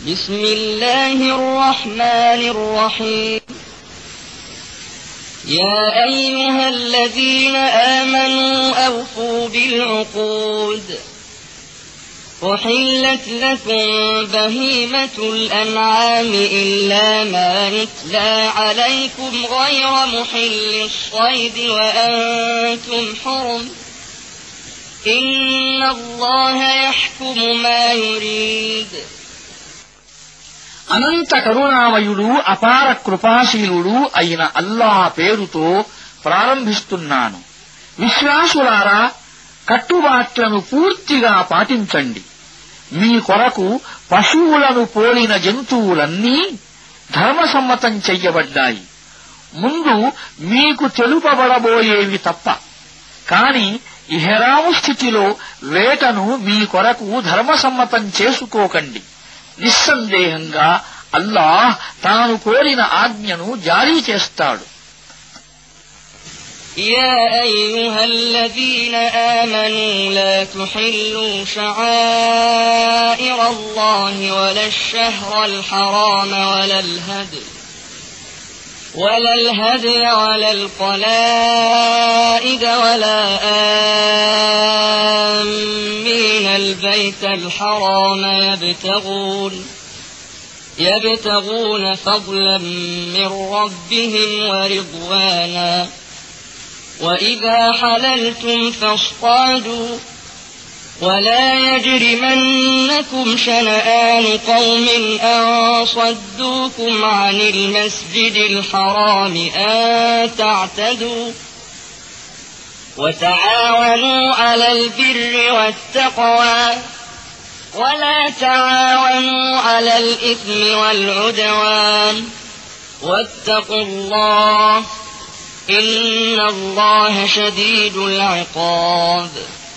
بسم الله الرحمن الرحيم يا أيها الذين آمنوا أوفوا بالعقود أحلت لكم بهيمة الأنعام إلا ما يتلى عليكم غير محل الصيد وأنتم حرم إن الله يحكم ما يريد అనంత కరుణామయుడు అపార కృపాశీలుడు అయిన అల్లాహ్ పేరుతో ప్రారంభిస్తున్నాను. విశ్వాసులారా, కట్టుబాట్లను పూర్తిగా పాటించండి. మీ కొరకు పశువులను పోలిన జంతువులన్నీ ధర్మసమ్మతం చెయ్యబడ్డాయి. ముందు మీకు తెలుపబడబోయేవి తప్ప. కాని ఇహ్రాము స్థితిలో వేటను మీ కొరకు ధర్మసమ్మతం చేసుకోకండి. నిస్సందేహంగా అల్లాహ్ తాను కోరిన ఆజ్ఞను జారీ చేస్తాడు. يا أيها الذين آمنوا لا تحلوا شعائر الله ولا الشهر الحرام ولا الهدي ولا القلائد ولا آمين البيت الحرام يبتغون فضلا من ربهم ورضوانا وإذا حللتم فاصطادوا ولا يجرمنكم شنآن قوم أن صدوكم عن المسجد الحرام أن تعتدوا وتعاونوا على البر والتقوى ولا تعاونوا على الإثم والعدوان واتقوا الله إن الله شديد العقاب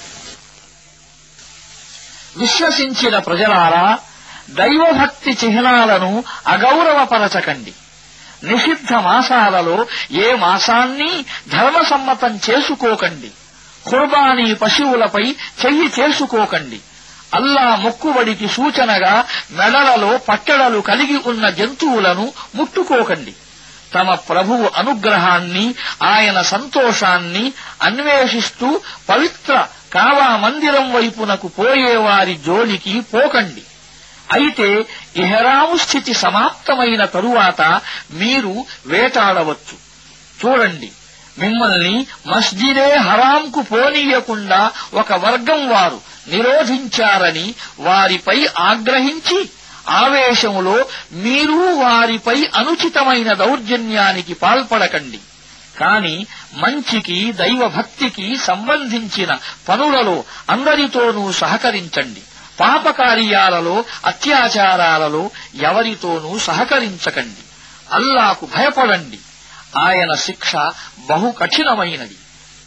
విశ్వసించిన ప్రజలారా, దైవభక్తి చిహ్నాలను అగౌరవపరచకండి. నిషిద్ధ మాసాలలో ఏ మాసాన్ని ధర్మసమ్మతం చేసుకోకండి. ఖుర్బానీ పశువులపై చెయ్యి చేసుకోకండి. అల్లా మొక్కుబడికి సూచనగా మెడలలో పట్టెడలు కలిగి ఉన్న జంతువులను ముట్టుకోకండి. తమ ప్రభువు అనుగ్రహాన్ని, ఆయన సంతోషాన్ని అన్వేషిస్తూ పవిత్ర కావా మందిరం వైపునకు పోయేవారి జోలికి పోకండి. అయితే ఇహ్రాము స్థితి సమాప్తమైన తరువాత మీరు వేటాడవచ్చు. చూడండి, మిమ్మల్ని మస్జిదే హరాంకు పోనీయకుండా ఒక వర్గం వారు నిరోధించారని వారిపై ఆగ్రహించి ఆవేశములో మీరు వారిపై అనుచితమైన దౌర్జన్యానికి పాల్పడకండి. కాని మంచికి, దైవభక్తికి సంబంధించిన పనులలో అందరితోనూ సహకరించండి. పాపకార్యాలలో, అత్యాచారాలలో ఎవరితోనూ సహకరించకండి. అల్లాకు భయపడండి. ఆయన శిక్ష బహు కఠినమైనది.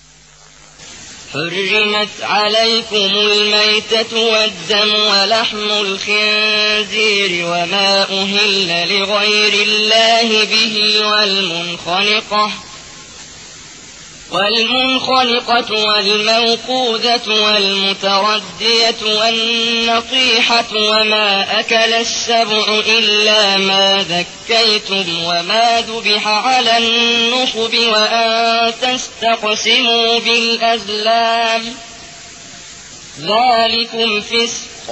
حرمت عليكم الميتة والدم ولحم الخنزير وما أهل لغير الله به والمنخنقة والموقوذة والمتردية والنطيحة وما أكل السبع إلا ما ذكيتم وما ذبح على النصب وأن تستقسموا بالأزلام ذلكم فسق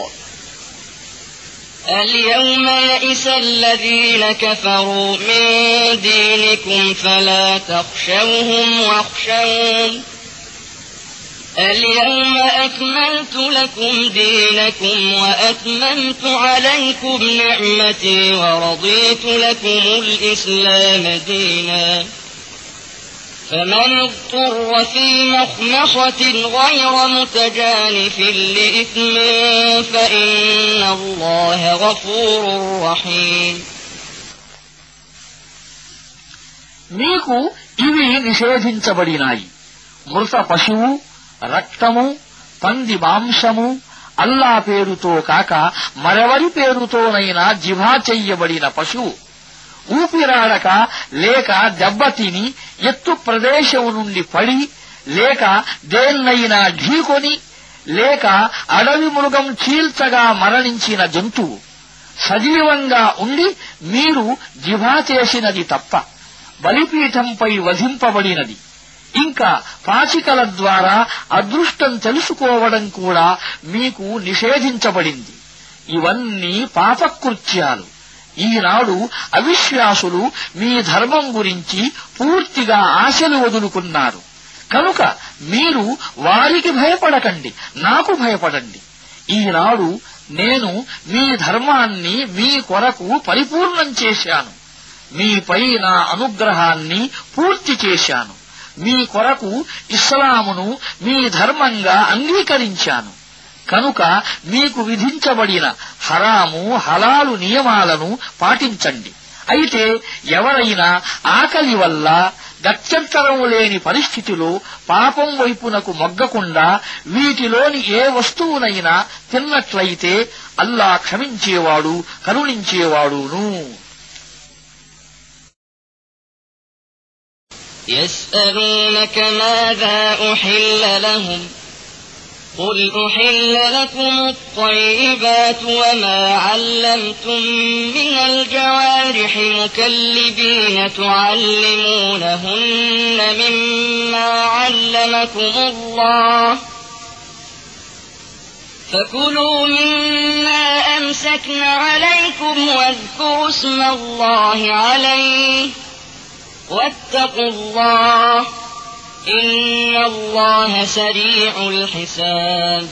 اليوم يئس الذين كفروا من دينكم فلا تخشوهم واخشون اليوم أكملت لكم دينكم وأتممت عليكم نعمتي ورضيت لكم الإسلام دينا فمن اضطر في مخمصة غير متجانف لإثم فإن الله غفور رحيم మీకు ఇవి నిషేధించబడినాయి: మృత పశువు, రక్తము, పంది మాంసము, అల్లా పేరుతో కాక మరెవరి పేరుతోనైనా జిభా చెయ్యబడిన పశువు, ఊపిరాడక లేక దెబ్బతిని ఎత్తు ప్రదేశం నుండి పడి లేక దేన్నైనా ఢీకొని లేక అడవి మృగం చీల్చగా మరణించిన జంతువు, సజీవంగా ఉండి మీరు జిభా చేసినది తప్ప బలిపీఠంపై వధింపబడినది ఇంకా పాచికల ద్వారా అదృష్టం తెలుసుకోవడం కూడా మీకు నిషేధించబడింది. ఇవన్నీ పాపకృత్యాలు. ఈనాడు అవిశ్వాసులు మీ ధర్మం గురించి పూర్తిగా ఆశలు వదులుకున్నారు. కనుక మీరు వారికి భయపడకండి, నాకు భయపడండి. ఈనాడు నేను మీ ధర్మాన్ని మీ కొరకు పరిపూర్ణం చేశాను. మీపై నా అనుగ్రహాన్ని పూర్తి చేశాను. మీ కొరకు ఇస్లామును మీ ధర్మంగా అంగీకరించాను. కనుక మీకు విధించబడిన హరాము హలాలు నియమాలను పాటించండి. అయితే ఎవరైనా ఆకలి వల్ల గత్యంతరం లేని పరిస్థితిలో పాపం వైపునకు మొగ్గకుండా వీటిలోని ఏ వస్తువునైనా తిన్నట్లయితే అల్లా క్షమించేవాడు కరుణించేవాడును. يسألونك ماذا أحل لهم قل أحل لكم الطيبات وما علمتم من الجوارح مكلبين تعلمونهن مما علمكم الله فكلوا مما أمسكن عليكم واذكروا اسم الله عليه واتقوا الله إن الله سريع الحساب.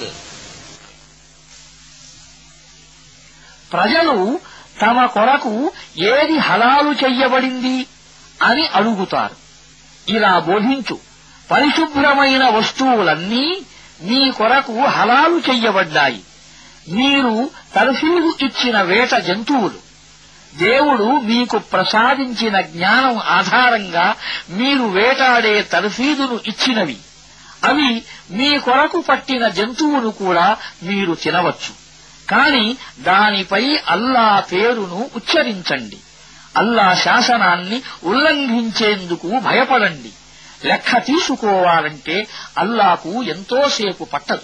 ప్రజలు తమ కొరకు ఏది హలాలు చెయ్యబడింది అని అడుగుతారు. ఇలా బోధించు, పరిశుభ్రమైన వస్తువులన్నీ మీ కొరకు హలాలు చెయ్యబడ్డాయి. మీరు తర్ఫీదు ఇచ్చిన వేట జంతువులు. దేవుడు మీకు ప్రసాదించిన జ్ఞానం ఆధారంగా మీరు వేటాడే తర్ఫీదును ఇచ్చినవి. అవి మీ కొరకు పట్టిన జంతువును కూడా మీరు తినవచ్చు. కాని దానిపై అల్లా పేరును ఉచ్చరించండి. అల్లా శాసనాన్ని ఉల్లంఘించేందుకు భయపడండి. లెక్క తీసుకోవాలంటే అల్లాకు ఎంతోసేపు పట్టదు.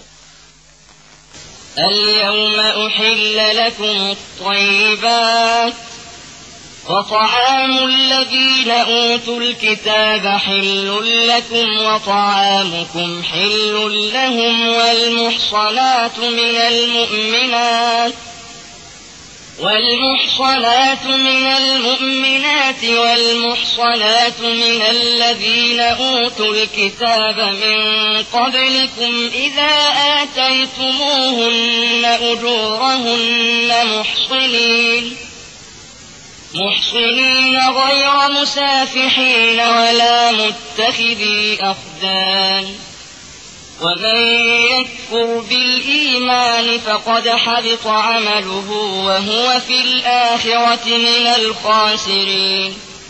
اليوم أحل لكم الطيبات وطعام الذين أوتوا الكتاب حل لكم وطعامكم حل لهم والمحصنات من المؤمنات والمحصنات من الذين أوتوا الكتاب من قبلكم إذا آتيتموهن أجورهن محصنين غير مسافحين ولا متخذي أخدان ومن يكفر بالإيمان فقد حبط عمله وهو في الآخرة من الخاسرين.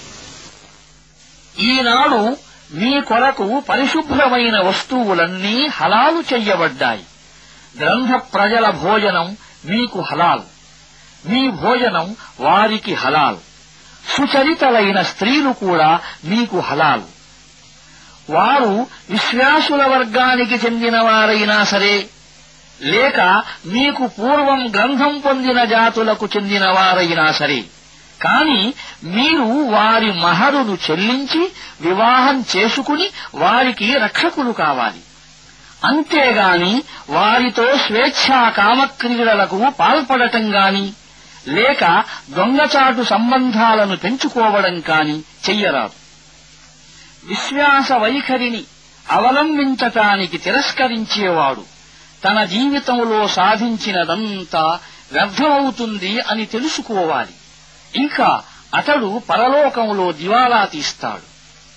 ఈనాడు మీ కొరకు పరిశుభ్రమైన వస్తువులన్నీ హలాలు చెయ్యబడ్డాయి. గ్రంథ ప్రజల భోజనం మీకు హలాల్, మీ భోజనం వారికి హలాల్. సుచరితలైన స్త్రీలు కూడా మీకు హలాల్. వారు విశ్వాసుల వర్గానికి చెందినవారైనా సరే, లేక మీకు పూర్వం గ్రంథం పొందిన జాతులకు చెందినవారైనా సరే, కాని మీరు వారి మహరును చెల్లించి వివాహం చేసుకుని వారికి రక్షకులు కావాలి. అంతేగాని వారితో స్వేచ్ఛా కామక్రీడలకు పాల్పడటం గాని లేక దొంగచాటు సంబంధాలను పెంచుకోవడం కాని చెయ్యరాదు. విశ్వాస వైఖరిని అవలంబించటానికి తిరస్కరించేవాడు తన జీవితంలో సాధించినదంతా వ్యర్థమవుతుంది అని తెలుసుకోవాలి. ఇంకా అతడు పరలోకంలో దివాలా తీస్తాడు.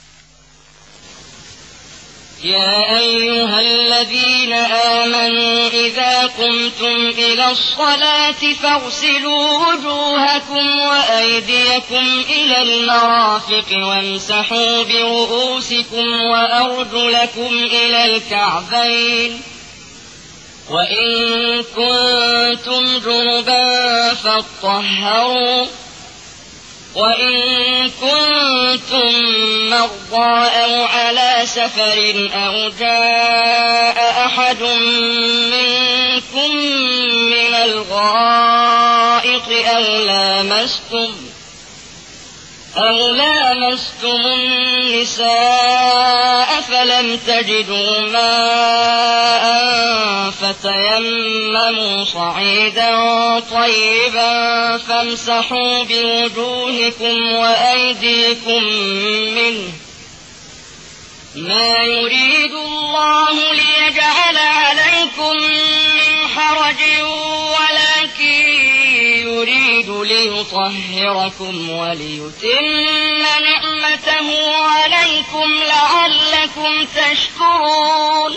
يا أيها الذين آمنوا إذا قمتم إلى الصلاة فاغسلوا وجوهكم وأيديكم إلى المرافق وامسحوا برؤوسكم وأرجلكم إلى الكعبين وإن كنتم جنبا فاطهروا وإن كنتم مرضى أو على سفر أو جاء أحد منكم من الغائط أو لامستم النساء فلم تجدوا ماء فتيمموا صعيدا طيبا فامسحوا بوجوهكم وأيديكم منه ما يريد الله ليجعل عليكم من حرج ولكن يريد ليطهركم وليتم نعمته عليكم لعلكم تشكرون.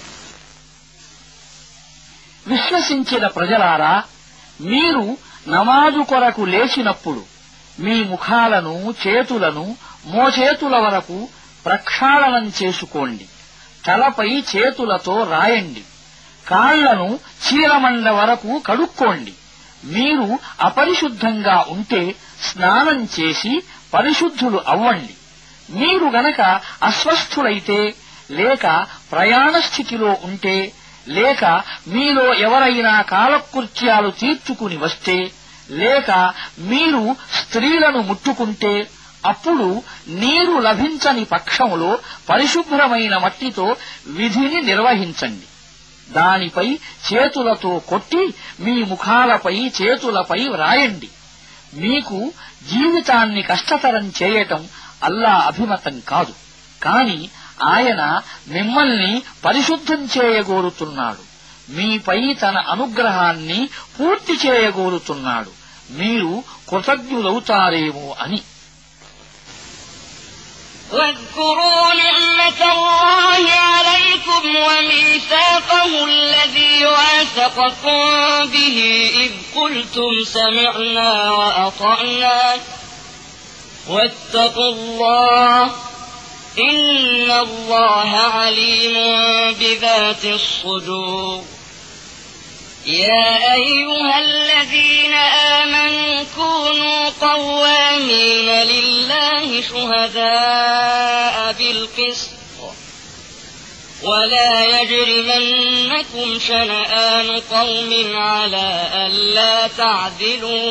విశ్వసించిన ప్రజలారా, మీరు నమాజు కొరకు లేచినప్పుడు మీ ముఖాలను చేతులను మోచేతుల వరకు ప్రక్షాళనం చేసుకోండి. తలపై చేతులతో రాయండి. కాళ్లను చీలమండ వరకు కడుక్కోండి. మీరు అపరిశుద్ధంగా ఉంటే స్నానం చేసి పరిశుద్ధులు అవ్వండి. మీరు గనక అస్వస్థులైతే, లేక ప్రయాణ స్థితిలో ఉంటే, లేక మీలో ఎవరైనా కాలకృత్యాలు తీర్చుకుని వస్తే, లేక మీరు స్త్రీలను ముట్టుకుంటే, అప్పుడు నీరు లభించని పక్షంలో పరిశుభ్రమైన మట్టితో విధిని నిర్వహించండి. దానిపై చేతులతో కొట్టి మీ ముఖాలపై చేతులపై వ్రాయండి. మీకు జీవితాన్ని కష్టతరం చేయటం అల్లా అభిమతం కాదు, కాని ఆయన మిమ్మల్ని పరిశుద్ధం చేయగోరుతున్నాడు. మీపై తన అనుగ్రహాన్ని పూర్తి చేయగోరుతున్నాడు. మీరు కృతజ్ఞులవుతారేమో అని. واذكروا نعمة الله عليكم وميثاقه الذي واثقكم به إذ قلتم سمعنا وأطعنا واتقوا الله إن الله عليم بذات الصدور. يا أيها الذين آمنوا كونوا قوامين لله شهداء بالقسط ولا يجرمنكم شنآن قوم على ألا تعدلوا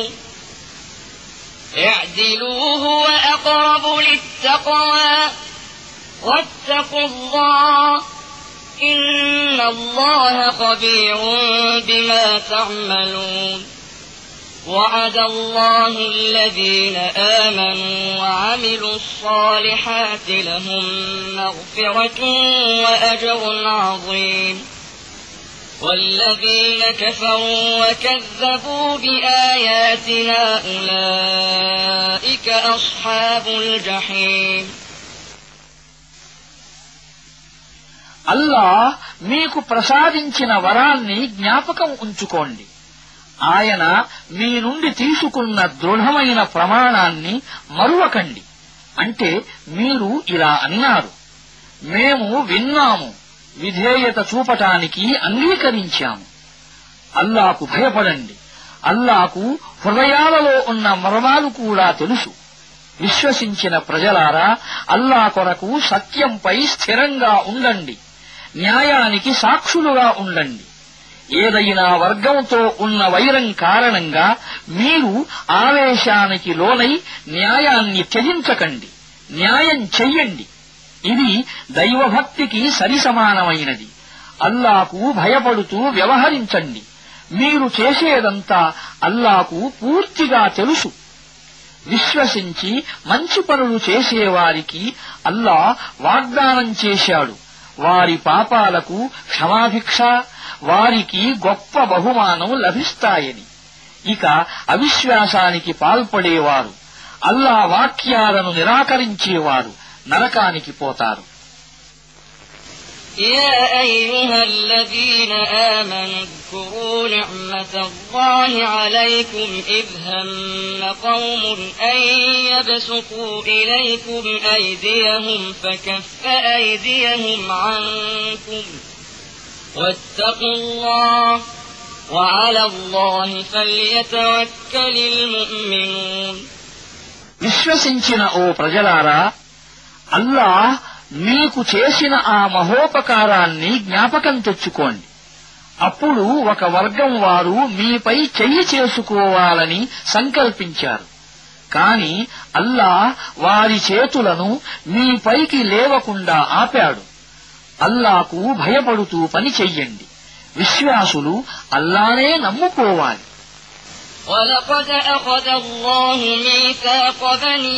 اعدلوا هو أقرب للتقوى واتقوا الله إن الله خبير بما تعملون. وعد الله الذين آمنوا وعملوا الصالحات لهم مغفرة وأجر عظيم. والذين كفروا وكذبوا بآياتنا أولئك أصحاب الجحيم. అల్లాహ్ మీకు ప్రసాదించిన వరాన్ని జ్ఞాపకం ఉంచుకోండి. ఆయన మీ నుండి తీసుకున్న దృఢమైన ప్రమాణాన్ని మరువకండి. అంటే మీరు ఇలా అన్నారు, మేము విన్నాము, విధేయత చూపటానికి అంగీకరించాము. అల్లాకు భయపడండి. అల్లాకు హృదయాలలో ఉన్న మర్మాలు కూడా తెలుసు. విశ్వసించిన ప్రజలారా, అల్లా కొరకు సత్యంపై స్థిరంగా ఉండండి. న్యాయానికి సాక్షులుగా ఉండండి. ఏదైనా వర్గంతో ఉన్న వైరం కారణంగా మీరు ఆవేశానికి లోనై న్యాయాన్ని త్యజించకండి. న్యాయం చెయ్యండి. ఇది దైవభక్తికి సరిసమానమైనది. అల్లాకు భయపడుతూ వ్యవహరించండి. మీరు చేసేదంతా అల్లాకు పూర్తిగా తెలుసు. విశ్వసించి మంచి పనులు చేసేవారికి అల్లాహ్ వాగ్దానం చేశాడు. వారి పాపాలకు క్షమాభిక్ష, వారికి గొప్ప బహుమానం లభిస్తాయని. ఇక అవిశ్వాసానికి పాల్పడేవారు, అల్లా వాక్యాలను నిరాకరించేవారు నరకానికి పోతారు. يا أيها الذين آمنوا اذكروا نعمة الله عليكم إذ هم قوم أن يبسطوا إليكم أيديهم فكف أيديهم عنكم واتقوا الله وعلى الله فليتوكل المؤمنون. విశ్వసించిన ఓ ప్రజలారా, అల్లాహ్ మీకు చేసిన ఆ మహోపకారాన్ని జ్ఞాపకం తెచ్చుకోండి. అప్పుడు ఒక వర్గం వారు మీపై చెయ్యి చేసుకోవాలని సంకల్పించారు. కాని అల్లాహ్ వారి చేతులను మీపైకి లేవకుండా ఆపాడు. అల్లాహకు భయపడుతూ పని చెయ్యండి. విశ్వాసులు అల్లానే నమ్ముకోవాలి. ولقد أخذ الله ميثاق بني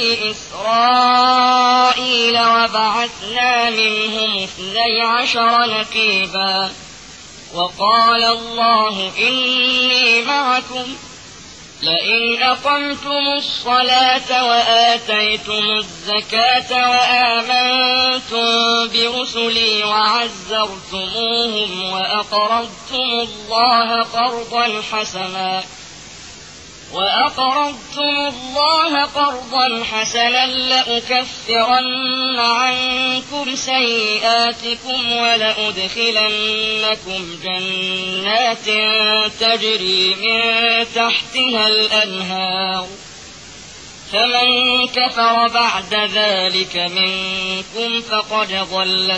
إسرائيل وبعثنا منهم 12 نقيبا وقال الله إني معكم لئن أقمتم الصلاة وآتيتم الزكاة وآمنتم برسلي وعزرتموهم وأقرضتم الله قرضا حسنا لأكفرن عنكم سيئاتكم ولأدخلنكم جنات تجري من تحتها الأنهار فمن كفر بعد ذلك منكم فقد ضل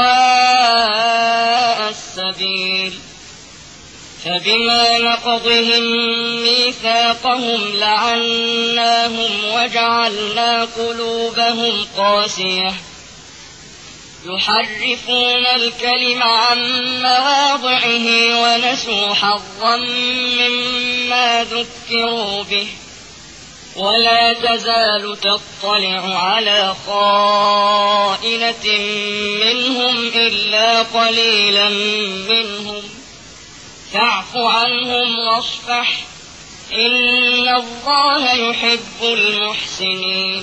سواء السبيل فبما نقضهم ميثاقهم لعناهم وجعلنا قلوبهم قاسية يحرفون الكلم عن مواضعه ونسوا حظا مما ذكروا به ولا تزال تطلع على خائنة منهم إلا قليلا منهم فاعف عنهم واصفح إن الله يحب المحسنين.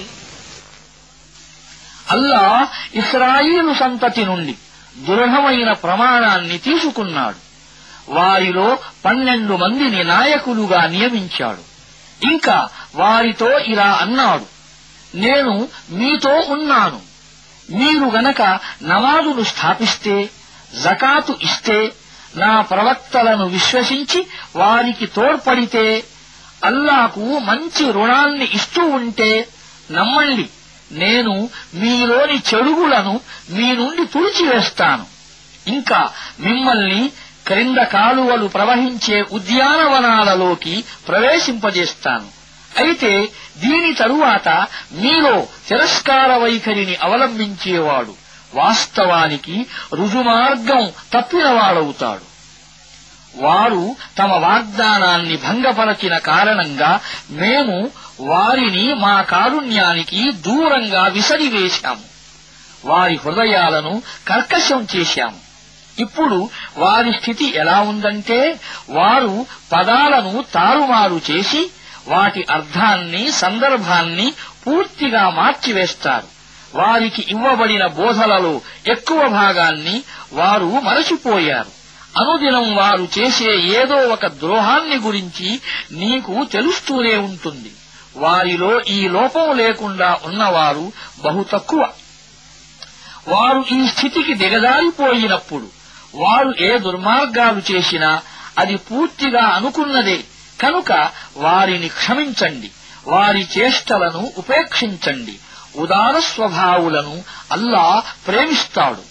అల్లాహ్ ఇశ్రాయేలు సంతతి నుండి దృఢమైన ప్రమాణాన్ని తీసుకున్నాడు. వారిలో 12 మందిని నాయకులుగా నియమించాడు. ఇంకా వారితో ఇలా అన్నాడు, నేను మీతో ఉన్నాను. మీరు గనక నమాజును స్థాపిస్తే, జకాతు ఇస్తే, నా ప్రవక్తలను విశ్వసించి వారికి తోడ్పడితే, అల్లాహకు మంచి రుణాన్ని ఇస్తూ ఉంటే నమ్మండి, నేను మీలోని చెడుగులను మీ నుండి తుడిచివేస్తాను. ఇంకా మిమ్మల్ని క్రింద కాలువలు ప్రవహించే ఉద్యానవనాలలోకి ప్రవేశింపజేస్తాను. అయితే దీని తరువాత మీలో తిరస్కార వైఖరిని అవలంబించేవాడు వాస్తవానికి రుజుమార్గం తప్పినవాడవుతాడు. వారు తమ వాగ్దానాన్ని భంగపరచిన కారణంగా మేము వారిని మా కారుణ్యానికి దూరంగా విసిరివేశాము. వారి హృదయాలను కర్కశం చేశాము. ఇప్పుడు వారి స్థితి ఎలా ఉందంటే, వారు పదాలను తారుమారు చేసి వాటి అర్థాన్ని, సందర్భాన్ని పూర్తిగా మార్చివేస్తారు. వారికి ఇవ్వబడిన బోధలలో ఎక్కువ భాగాన్ని వారు మరచిపోయారు. అనుదినం వారు చేసే ఏదో ఒక ద్రోహాన్ని గురించి నీకు తెలుస్తూనే ఉంటుంది. వారిలో ఈ లోపం లేకుండా ఉన్నవారు బహు తక్కువ. వారు ఈ స్థితికి దిగజారిపోయినప్పుడు వారు ఏ దుర్మార్గాలు చేసినా అది పూర్తిగా అనుకున్నదే కనుక వారిని క్షమించండి. వారి చేష్టలను ఉపేక్షించండి. ఉదార స్వభావులను అల్లాహ్ ప్రేమిస్తాడు.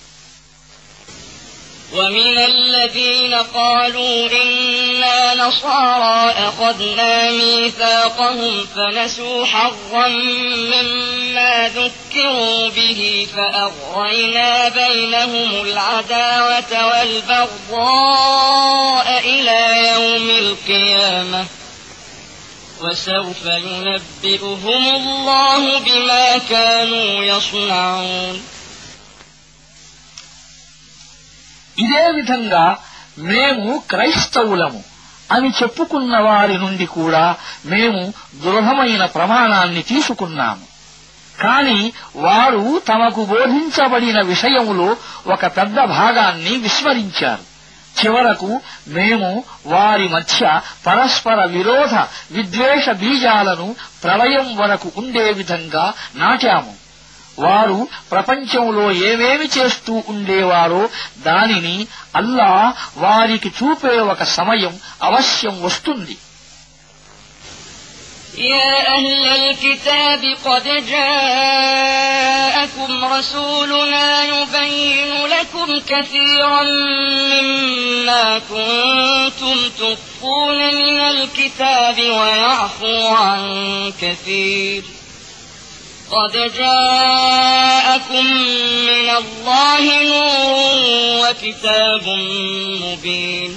ومن الذين قالوا إنا نصارى أخذنا ميثاقهم فنسوا حظا مما ذكروا به فأغرينا بينهم العداوة والبغضاء إلى يوم القيامة وسوف ينبئهم الله بما كانوا يصنعون. ఇదే విధంగా మేము క్రైస్తవులము అని చెప్పుకున్న వారి నుండి కూడా మేము దృఢమైన ప్రమాణాన్ని తీసుకున్నాము. కాని వారు తమకు బోధించబడిన విషయములో ఒక పెద్ద భాగాన్ని విస్మరించారు. చివరకు మేము వారి మధ్య పరస్పర విరోధ విద్వేష బీజాలను ప్రళయం వరకు ఉండే విధంగా నాటాము. వారు ప్రపంచంలో ఏమేమి చేస్తూ ఉండేవారో దానిని అల్లాహ్ వారికి చూపే ఒక సమయం అవశ్యం వస్తుంది. يا أهل الكتاب قد جاءكم رسولنا يبين لكم كثيرا مما كنتم تخفون من الكتاب ويعفو عن كثير قد جاءكم من الله نور وكتاب مبين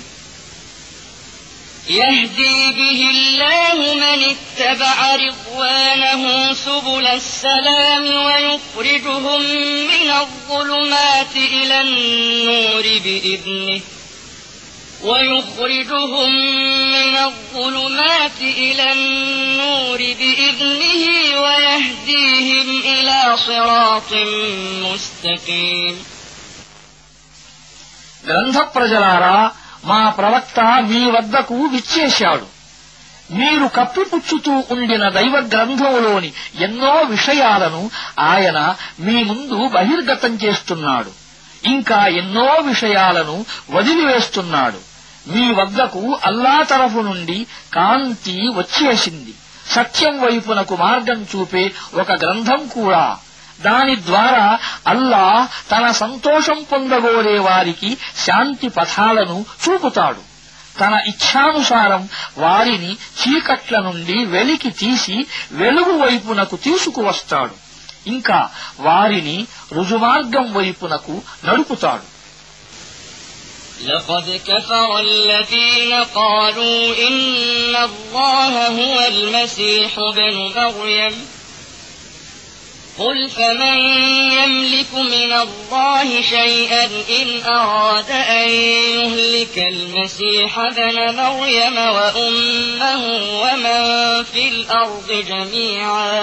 يهدي به الله من اتبع رضوانه سبل السلام ويخرجهم من الظلمات إلى النور بإذنه ويهديهم إلى صراط مستقيم. గ్రంథ ప్రజలారా, మా ప్రవక్త మీ వద్దకు విచ్చేశాడు. మీరు కప్పిపుచ్చుతూ ఉండిన దైవ గ్రంథంలోని ఎన్నో విషయాలను ఆయన మీ ముందు బహిర్గతం చేస్తున్నాడు. ఇంకా ఎన్నో విషయాలను వదిలివేస్తున్నాడు. మీ వద్దకు అల్లా తరఫు నుండి కాంతి వచ్చేసింది. సత్యం వైపునకు మార్గం చూపే ఒక గ్రంథం కూడా. దాని ద్వారా అల్లా తన సంతోషం పొందగోరే వారికి శాంతి పథాలను చూపుతాడు. తన ఇచ్ఛానుసారం వారిని చీకట్ల నుండి వెలికి తీసి వెలుగు వైపునకు తీసుకువస్తాడు. ఇంకా వారిని రుజుమార్గం వైపునకు నడుపుతాడు. لقد كفر الذين قالوا إن الله هو المسيح ابن مريم قل فمن يملك من الله شيئا إن أراد أن يهلك المسيح ابن مريم وأمه ومن في الأرض جميعا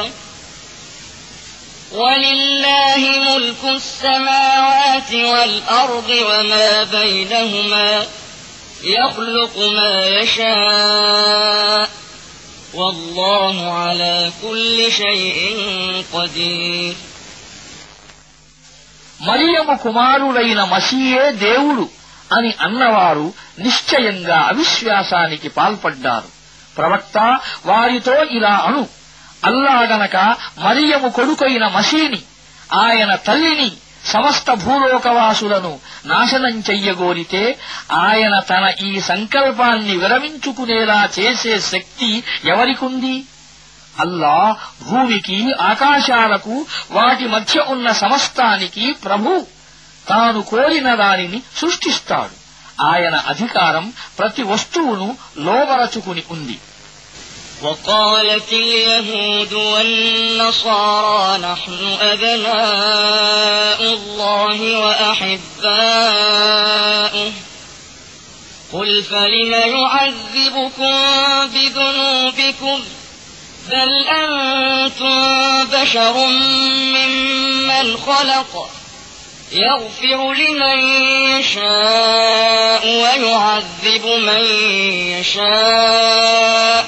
ولله ملك السماوات والأرض وما بينهما يخلق ما يشاء والله على كل شيء قدير. మరియము కుమారుడైన మసీయే దేవుడు అని అన్నవారు నిశ్చయంగా అవిశ్వాసానికి పాల్పడ్డారు. ప్రవక్త వారితో ఇలా అను, అల్లా గనక మరియము కొడుకైన మసీని, ఆయన తల్లిని, సమస్త భూలోకవాసులను నాశనం చెయ్యగోరితే ఆయన తన ఈ సంకల్పాన్ని విరమించుకునేలా చేసే శక్తి ఎవరికుంది? అల్లా భూమికి, ఆకాశాలకు, వాటి మధ్య ఉన్న సమస్తానికి ప్రభు. తాను కోరిన దానిని సృష్టిస్తాడు. ఆయన అధికారం ప్రతి వస్తువును లోబరచుకుని ఉంది. وقالت اليهود والنصارى نحن أبناء الله وأحباؤه قل فلم يعذبكم بذنوبكم بل أنتم بشر ممن خلق يغفر لمن يشاء ويعذب من يشاء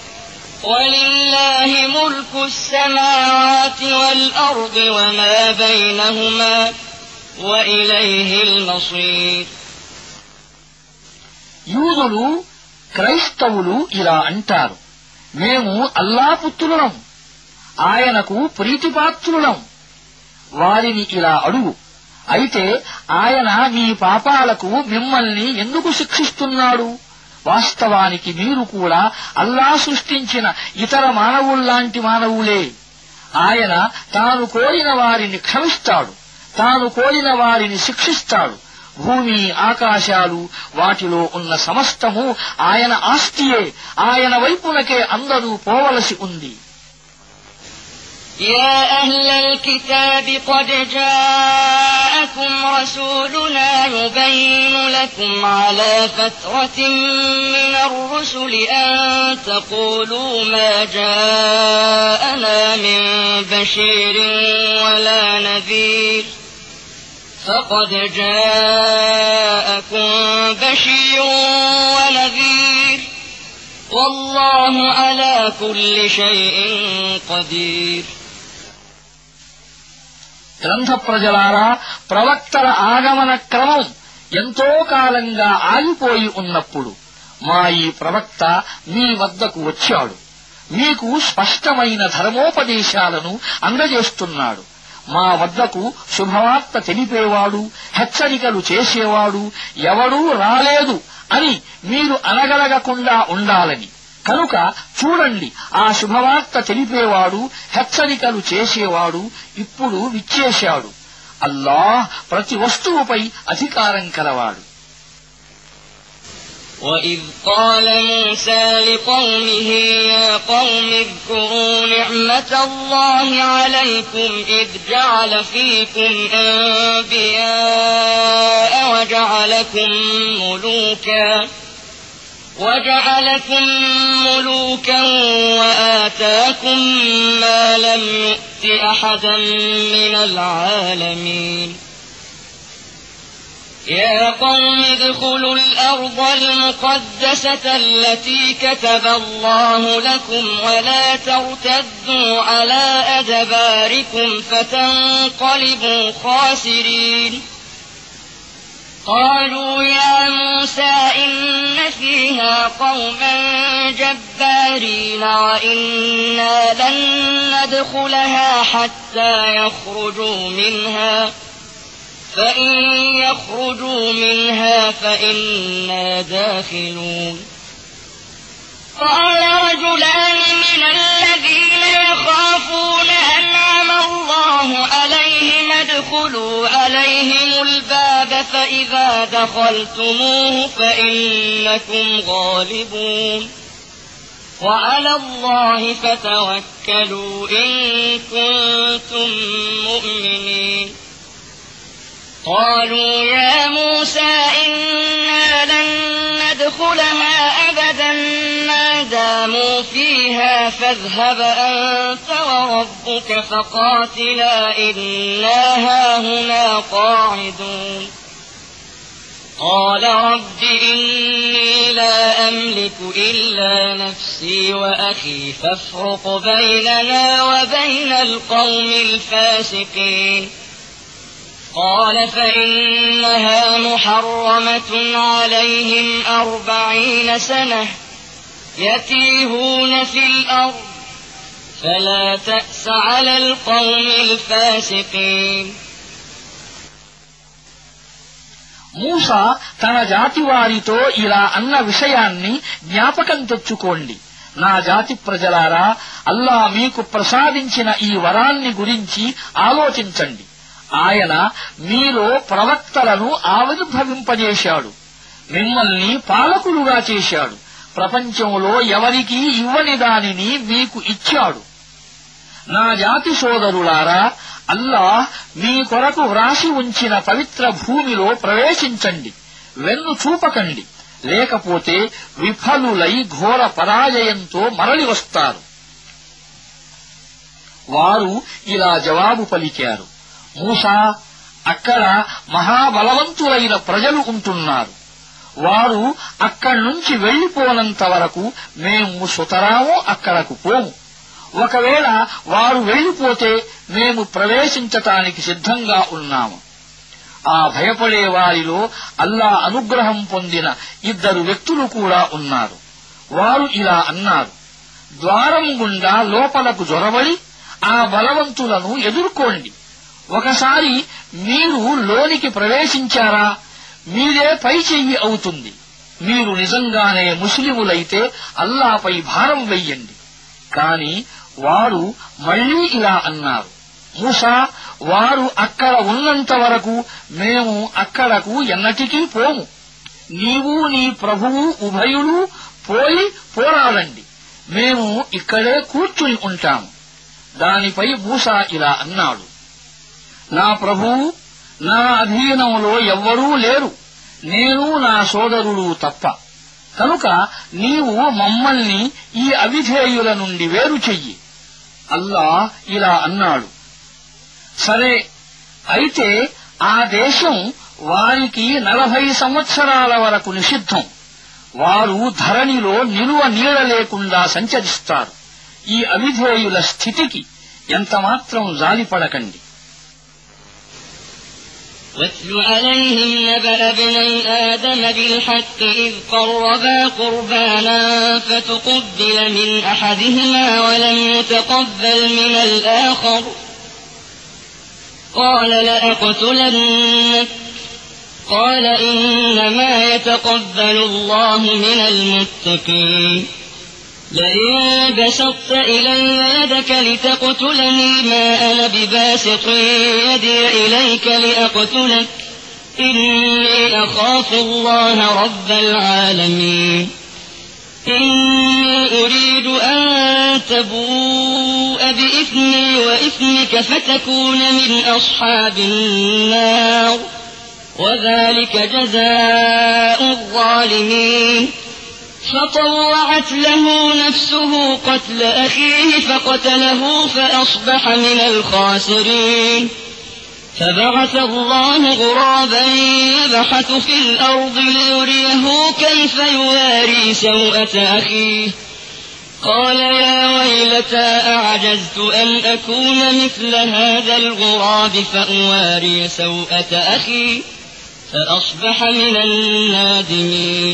ولله ملك السماوات والأرض وما بينهما وإليه المصير. యూదులు, క్రైస్తవులు ఇలా అంటారు, మేము అల్లా పుత్రులం, ఆయనకు ప్రీతిపాత్రులం. వారిని ఇలా అడుగు, అయితే ఆయన మీ పాపాలకు మిమ్మల్ని ఎందుకు శిక్షిస్తున్నాడు? వాస్తవానికి మీరు కూడా అల్లా సృష్టించిన ఇతర మానవుల్లాంటి మానవులే. ఆయన తాను కోరిన వారిని క్షమిస్తాడు, తాను కోరిన వారిని శిక్షిస్తాడు. భూమి, ఆకాశాలు, వాటిలో ఉన్న సమస్తము ఆయన ఆస్తియే. ఆయన వైపునకే అందరూ పోవలసి ఉంది. يا أهل الكتاب قد جاءكم رسولنا يبين لكم على فترة من الرسل أن تقولوا ما جاءنا من بشير ولا نذير فقد جاءكم بشير ونذير والله على كل شيء قدير. గ్రంథ ప్రజలారా, ప్రవక్తల ఆగమన క్రమం ఎంతో కాలంగా ఆగిపోయి ఉన్నప్పుడు మా ఈ ప్రవక్త మీ వద్దకు వచ్చాడు. మీకు స్పష్టమైన ధర్మోపదేశాలను అందజేస్తున్నాడు. మా వద్దకు శుభవార్త తెలిపేవాడు, హెచ్చరికలు చేసేవాడు ఎవడూ రాలేదు అని మీరు అనగలగకుండా ఉండాలని. కనుక చూడండి, ఆ శుభవార్త తెలిపేవాడు, హెచ్చరికలు చేసేవాడు ఇప్పుడు విచ్చేశాడు. అల్లాహ్ ప్రతి వస్తువుపై అధికారం కలవాడు. وَإِذْ قَالَ مُوسَى لِقَوْمِهِ يَا قَوْمِ اذْكُرُوا نِعْمَةَ اللَّهِ عَلَيْكُمْ إِذْ جَعَلَ فِيكُمْ أَنبِيَاءَ وَجَعَلَكُمْ مُلُوكًا وَآتَاكُم مَّا لَمْ يُؤْتِ أَحَدًا مِّنَ الْعَالَمِينَ يَا قَوْمِ ادْخُلُوا الْأَرْضَ الْمُقَدَّسَةَ الَّتِي كَتَبَ اللَّهُ لَكُمْ وَلَا تَرْتَدُّوا عَلَىٰ أَدْبَارِكُمْ فَتَنقَلِبُوا خَاسِرِينَ قَالُوا يَا مُوسَىٰ إِنَّ فِيهَا قَوْمًا جَبَّارِينَ وَإِنَّا لَن نَّدْخُلَهَا حَتَّىٰ يَخْرُجُوا مِنْهَا فَإِن يَخْرُجُوا مِنْهَا فَإِنَّا دَاخِلُونَ قَالَ رَجُلَانِ مِنَ الَّذِينَ يَخَافُونَ أَنْعَمَ اللَّهُ عَلَيْهِمْ ادْخُلُوا عَلَيْهِمُ الْبَابَ فَإِذَا دَخَلْتُمُوهُ فَإِنَّكُمْ غَالِبُونَ وَعَلَى اللَّهِ فَتَوَكَّلُوا إِن كُنتُم مُّؤْمِنِينَ قَالُوا يَا مُوسَىٰ إِنَّا لَن نَّدْخُلَهَا أَبَدًا مَّا دَامُوا فِيهَا فَاذْهَبْ أَنتَ وَرَبُّكَ فَقَاتِلَا إِنَّا هَاهُنَا قَاعِدُونَ قَالَ رَبِّ إِنِّي لَا أَمْلِكُ إِلَّا نَفْسِي وَأَخِي فَافْرُقْ بَيْنَنَا وَبَيْنَ الْقَوْمِ الْفَاسِقِينَ قَالَ فَإِنَّهَا مُحَرَّمَةٌ عَلَيْهِمْ 40 سَنَةً يَتِيهُونَ فِي الْأَرْضِ فَلَا تَأْسَ عَلَى الْقَوْمِ الْفَاسِقِينَ మూసా తన జాతి వారితో ఇలా అన్న విషయాన్ని జ్ఞాపకం తెచ్చుకోండి. నా జాతి ప్రజలారా, అల్లాహ్ మీకు ప్రసాదించిన ఈ వరాన్ని గురించి ఆలోచించండి. ఆయన మీలో ప్రవక్తలను ఆవిర్భవింపజేశాడు, మిమ్మల్ని పాలకులుగా చేశాడు, ప్రపంచంలో ఎవరికీ ఇవ్వని దానిని మీకు ఇచ్చాడు. నా జాతి సోదరులారా, అల్లాహ్ మీ కొరకు వ్రాసి ఉంచిన పవిత్ర భూమిలో ప్రవేశించండి, వెన్ను చూపకండి, లేకపోతే విఫలులై ఘోర పరాజయంతో మరలి వస్తారు. వారు ఇలా జవాబు పలికారు: మూసా, అక్కడ మహాబలవంతులైన ప్రజలు ఉంటున్నారు. వారు అక్కడ్నుంచి వెళ్లిపోనంత వరకు మేము సుతరాము అక్కడకు పోము. ఒకవేళ వారు వెళ్లిపోతే మేము ప్రవేశించటానికి సిద్ధంగా ఉన్నాము. ఆ భయపడే వారిలో అల్లాహ్ అనుగ్రహం పొందిన 2 వ్యక్తులు కూడా ఉన్నారు. వారు ఇలా అన్నారు: ద్వారం గుండా లోపలకు జొరబడి ఆ బలవంతులను ఎదుర్కోండి. ఒకసారి మీరు లోనికి ప్రవేశించారా, మీరే పై చెయ్యి అవుతుంది. మీరు నిజంగానే ముస్లిములైతే అల్లాహ్పై భారం వెయ్యండి. కాని వారు మళ్లీ ఇలా అన్నారు: మూసా, వారు అక్కడ ఉన్నంత వరకు మేము అక్కడకు ఎన్నటికీ పోము. నీవు నీ ప్రభువు ఉభయులు పోయి పోరాడండి, మేము ఇక్కడే కూర్చుని ఉంటాము. దానిపై మూసా ఇలా అన్నాడు: నా ప్రభువు, నా అధీనంలో ఎవ్వరూ లేరు, నేను నా సోదరుడు తప్ప. కనుక నీవు మమ్మల్ని ఈ అవిధేయుల నుండి వేరు చెయ్యి. అల్లాహ్ ఇలా అన్నాడు: సరే, అయితే ఆ దేశం వారికి 40 సంవత్సరాల వరకు నిషిద్ధం. వారు ధరణిలో నిలువ నీడ లేకుండా సంచరిస్తారు. ఈ అవిధేయుల స్థితికి ఎంతమాత్రం జాలిపడకండి. واتل عليهم نبأ ابني آدم بالحق إذ قربا قربانا فتقبل من أحدهما ولم يتقبل من الآخر قال لأقتلنك قال إنما يتقبل الله من المتقين لئن بسطت إلي يدك لتقتلني ما أنا بباسط يدي إليك لأقتلك إني أخاف الله رب العالمين إني أريد أن تبوء بإثمي وإثمك فتكون من أصحاب النار وذلك جزاء الظالمين فطوعت له نفسه قتل أخيه فقتله فأصبح من الخاسرين فبعث الله غرابا يبحث في الأرض ليريه كيف يواري سوءة أخيه قال يا ويلتى أعجزت أن أكون مثل هذا الغراب فأواري سوءة أخي فأصبح من النادمين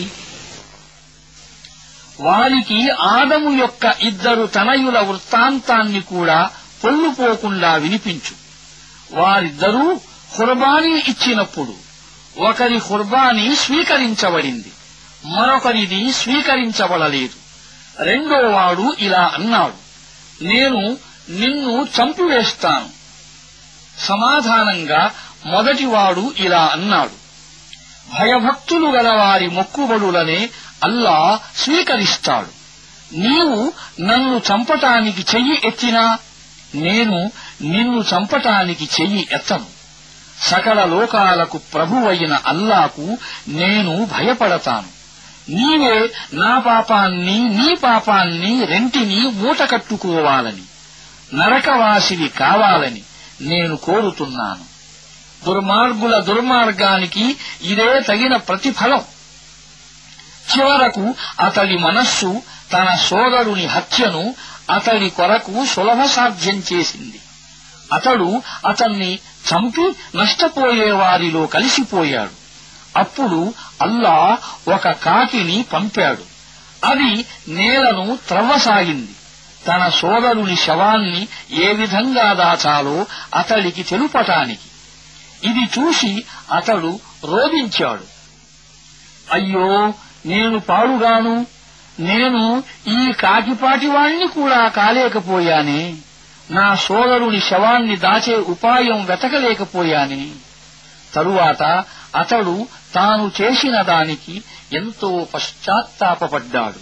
వారికి ఆదము యొక్క ఇద్దరు తనయుల వృత్తాంతాన్ని కూడా పొల్లుపోకుండా వినిపించు. వారిద్దరూ ఖుర్బానీ ఇచ్చినప్పుడు ఒకరి ఖుర్బానీ స్వీకరించబడింది, మరొకరిది స్వీకరించబడలేదు. రెండోవాడు ఇలా అన్నాడు, నేను నిన్ను చంపివేస్తాను. సమాధానంగా మొదటివాడు ఇలా అన్నాడు, భయభక్తులు గలవారి మొక్కుబడులనే అల్లా స్వీకరిస్తాడు. నీవు నన్ను చంపటానికి చెయ్యి ఎత్తినా నేను నిన్ను చంపటానికి చెయ్యి ఎత్తను. సకల లోకాలకు ప్రభువైన అల్లాకు నేను భయపడతాను. నీవే నా పాపాన్ని నీ పాపాన్ని రెంటినీ మూటకట్టుకోవాలని, నరకవాసివి కావాలని నేను కోరుతున్నాను. దుర్మార్గుల దుర్మార్గానికి ఇదే తగిన ప్రతిఫలం. చివరకు అతడి మనస్సు తన సోదరుని హత్యను అతడి కొరకు సులభసాధ్యం చేసింది. అతడు అతన్ని చంపి నష్టపోయేవారిలో కలిసిపోయాడు. అప్పుడు అల్లా ఒక కాకిని పంపాడు. అది నేలను త్రవ్వసాగింది. తన సోదరుని శవాన్ని ఏ విధంగా దాచాలో అతడికి తెలుపటానికి. ఇది చూసి అతడు రోదించాడు, అయ్యో నేను పాడుగాను, నేను ఈ కాకిపాటివాణ్ణి కూడా కాలేకపోయానే, నా సోదరుని శవాన్ని దాచే ఉపాయం వెతకలేకపోయానే. తరువాత అతడు తాను చేసిన దానికి ఎంతో పశ్చాత్తాపపడ్డాడు.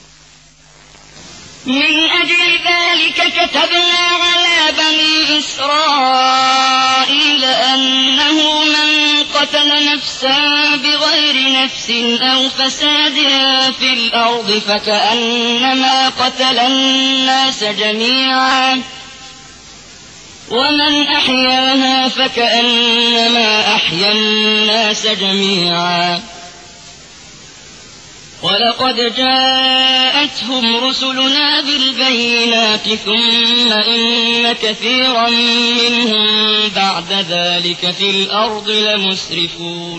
من أجل ذلك كتبنا على بني إسرائيل أنه من قتل نفسا بغير نفس أو فساد في الأرض فكأنما قتل الناس جميعا ومن أحياها فكأنما أحيا الناس جميعا ولقد جاءتهم رسلنا بالبينات ثم إن كثيرا منهم بعد ذلك في الأرض لمسرفون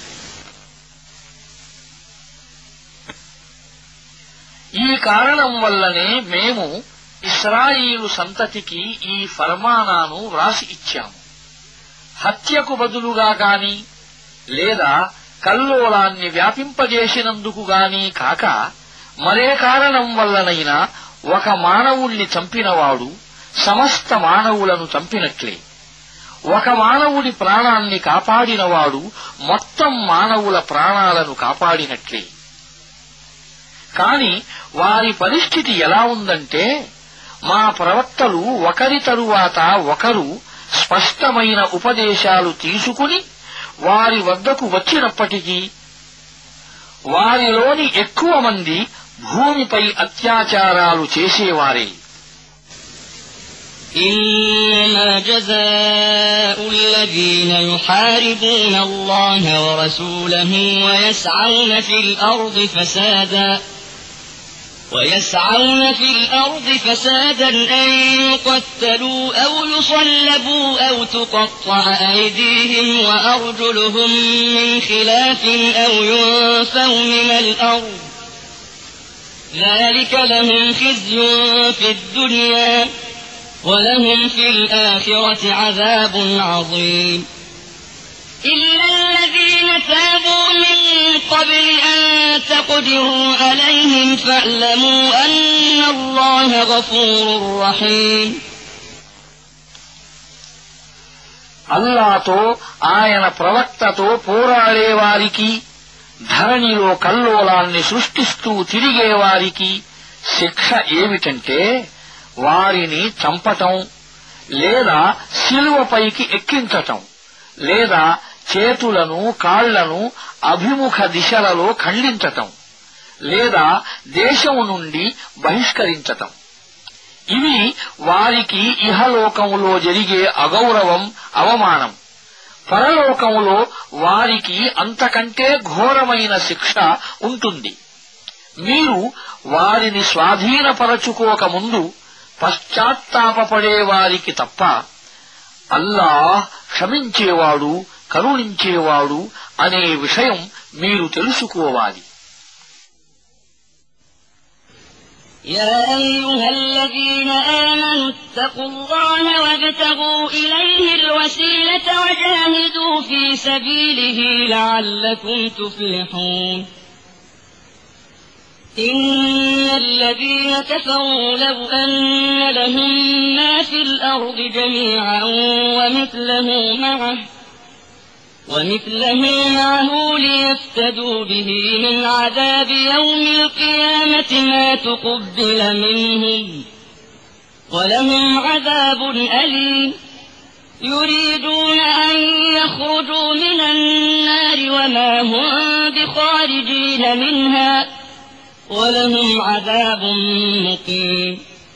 ఈ కారణం వల్లనే మేము ఇశ్రాయేలు సంతతికి ఈ ఫర్మానాను వ్రాసి ఇచ్చాము. హత్యకు బదులుగా గాని లేదా కల్లోలాన్ని వ్యాపింపజేసినందుకు గాని కాక మరే కారణం వల్లనైనా ఒక మానవుణ్ణి చంపినవాడు సమస్త మానవులను చంపినట్లే. ఒక మానవుడి ప్రాణాన్ని కాపాడినవాడు మొత్తం మానవుల ప్రాణాలను కాపాడినట్లే. కాని వారి పరిస్థితి ఎలా ఉందంటే, మా ప్రవక్తలు ఒకరి తరువాత ఒకరు స్పష్టమైన ఉపదేశాలు తీసుకుని వారి వద్దకు వచ్చినప్పటికీ వారిలోని ఎక్కువ మంది భూమిపై అత్యాచారాలు చేసేవారే. إنما جزاء الذين يحاربون الله ورسوله ويسعون في الأرض فسادا ويسعون في الأرض فسادا أن يقتلوا أو يصلبوا أو تقطع أيديهم وأرجلهم من خلاف أو ينفوا من الأرض ذلك لهم خزي في الدنيا ولهم في الآخرة عذاب عظيم إلا الذين تابوا من قبل أن تقدروا عليهم فاعلموا أن الله غفور رحيم అల్లాతో ఆయన ప్రవక్తతో పోరాడేవారికి ధరణిలో కల్లోలాన్ని సృష్టిస్తూ తిరిగేవారికి శిక్ష ఏమిటంటే వారిని చంపటం లేదా శిలువపైకి ఎక్కించటం లేదా చేతులను కాళ్లను అభిముఖ దిశలలో ఖండించటం లేదా దేశం నుండి బహిష్కరించటం ఇవి వారికి ఇహలోకంలో జరిగే అగౌరవం అవమానం పరలోకంలో వారికి అంతకంటే ఘోరమైన శిక్ష ఉంటుంది మీరు వారిని స్వాధీనపరచుకోకముందు పశ్చాత్తాపపడే వారికి తప్ప అల్లాహ్ క్షమించేవాడు కరుణించేవాడు అనే విషయం మీరు తెలుసుకోవాలి يا أيها الذين آمنوا اتقوا الله وابتغوا إليه الوسيلة وجاهدوا في سبيله لعلكم تفلحون إن الذين كفروا لو أن لهم ما في الأرض جميعا ومثله معه ليفتدوا به من عذاب يوم القيامة ما تقبل منهم ولهم عذاب أليم يريدون أن يخرجوا من النار وما هم بخارجين منها ولهم عذاب مقيم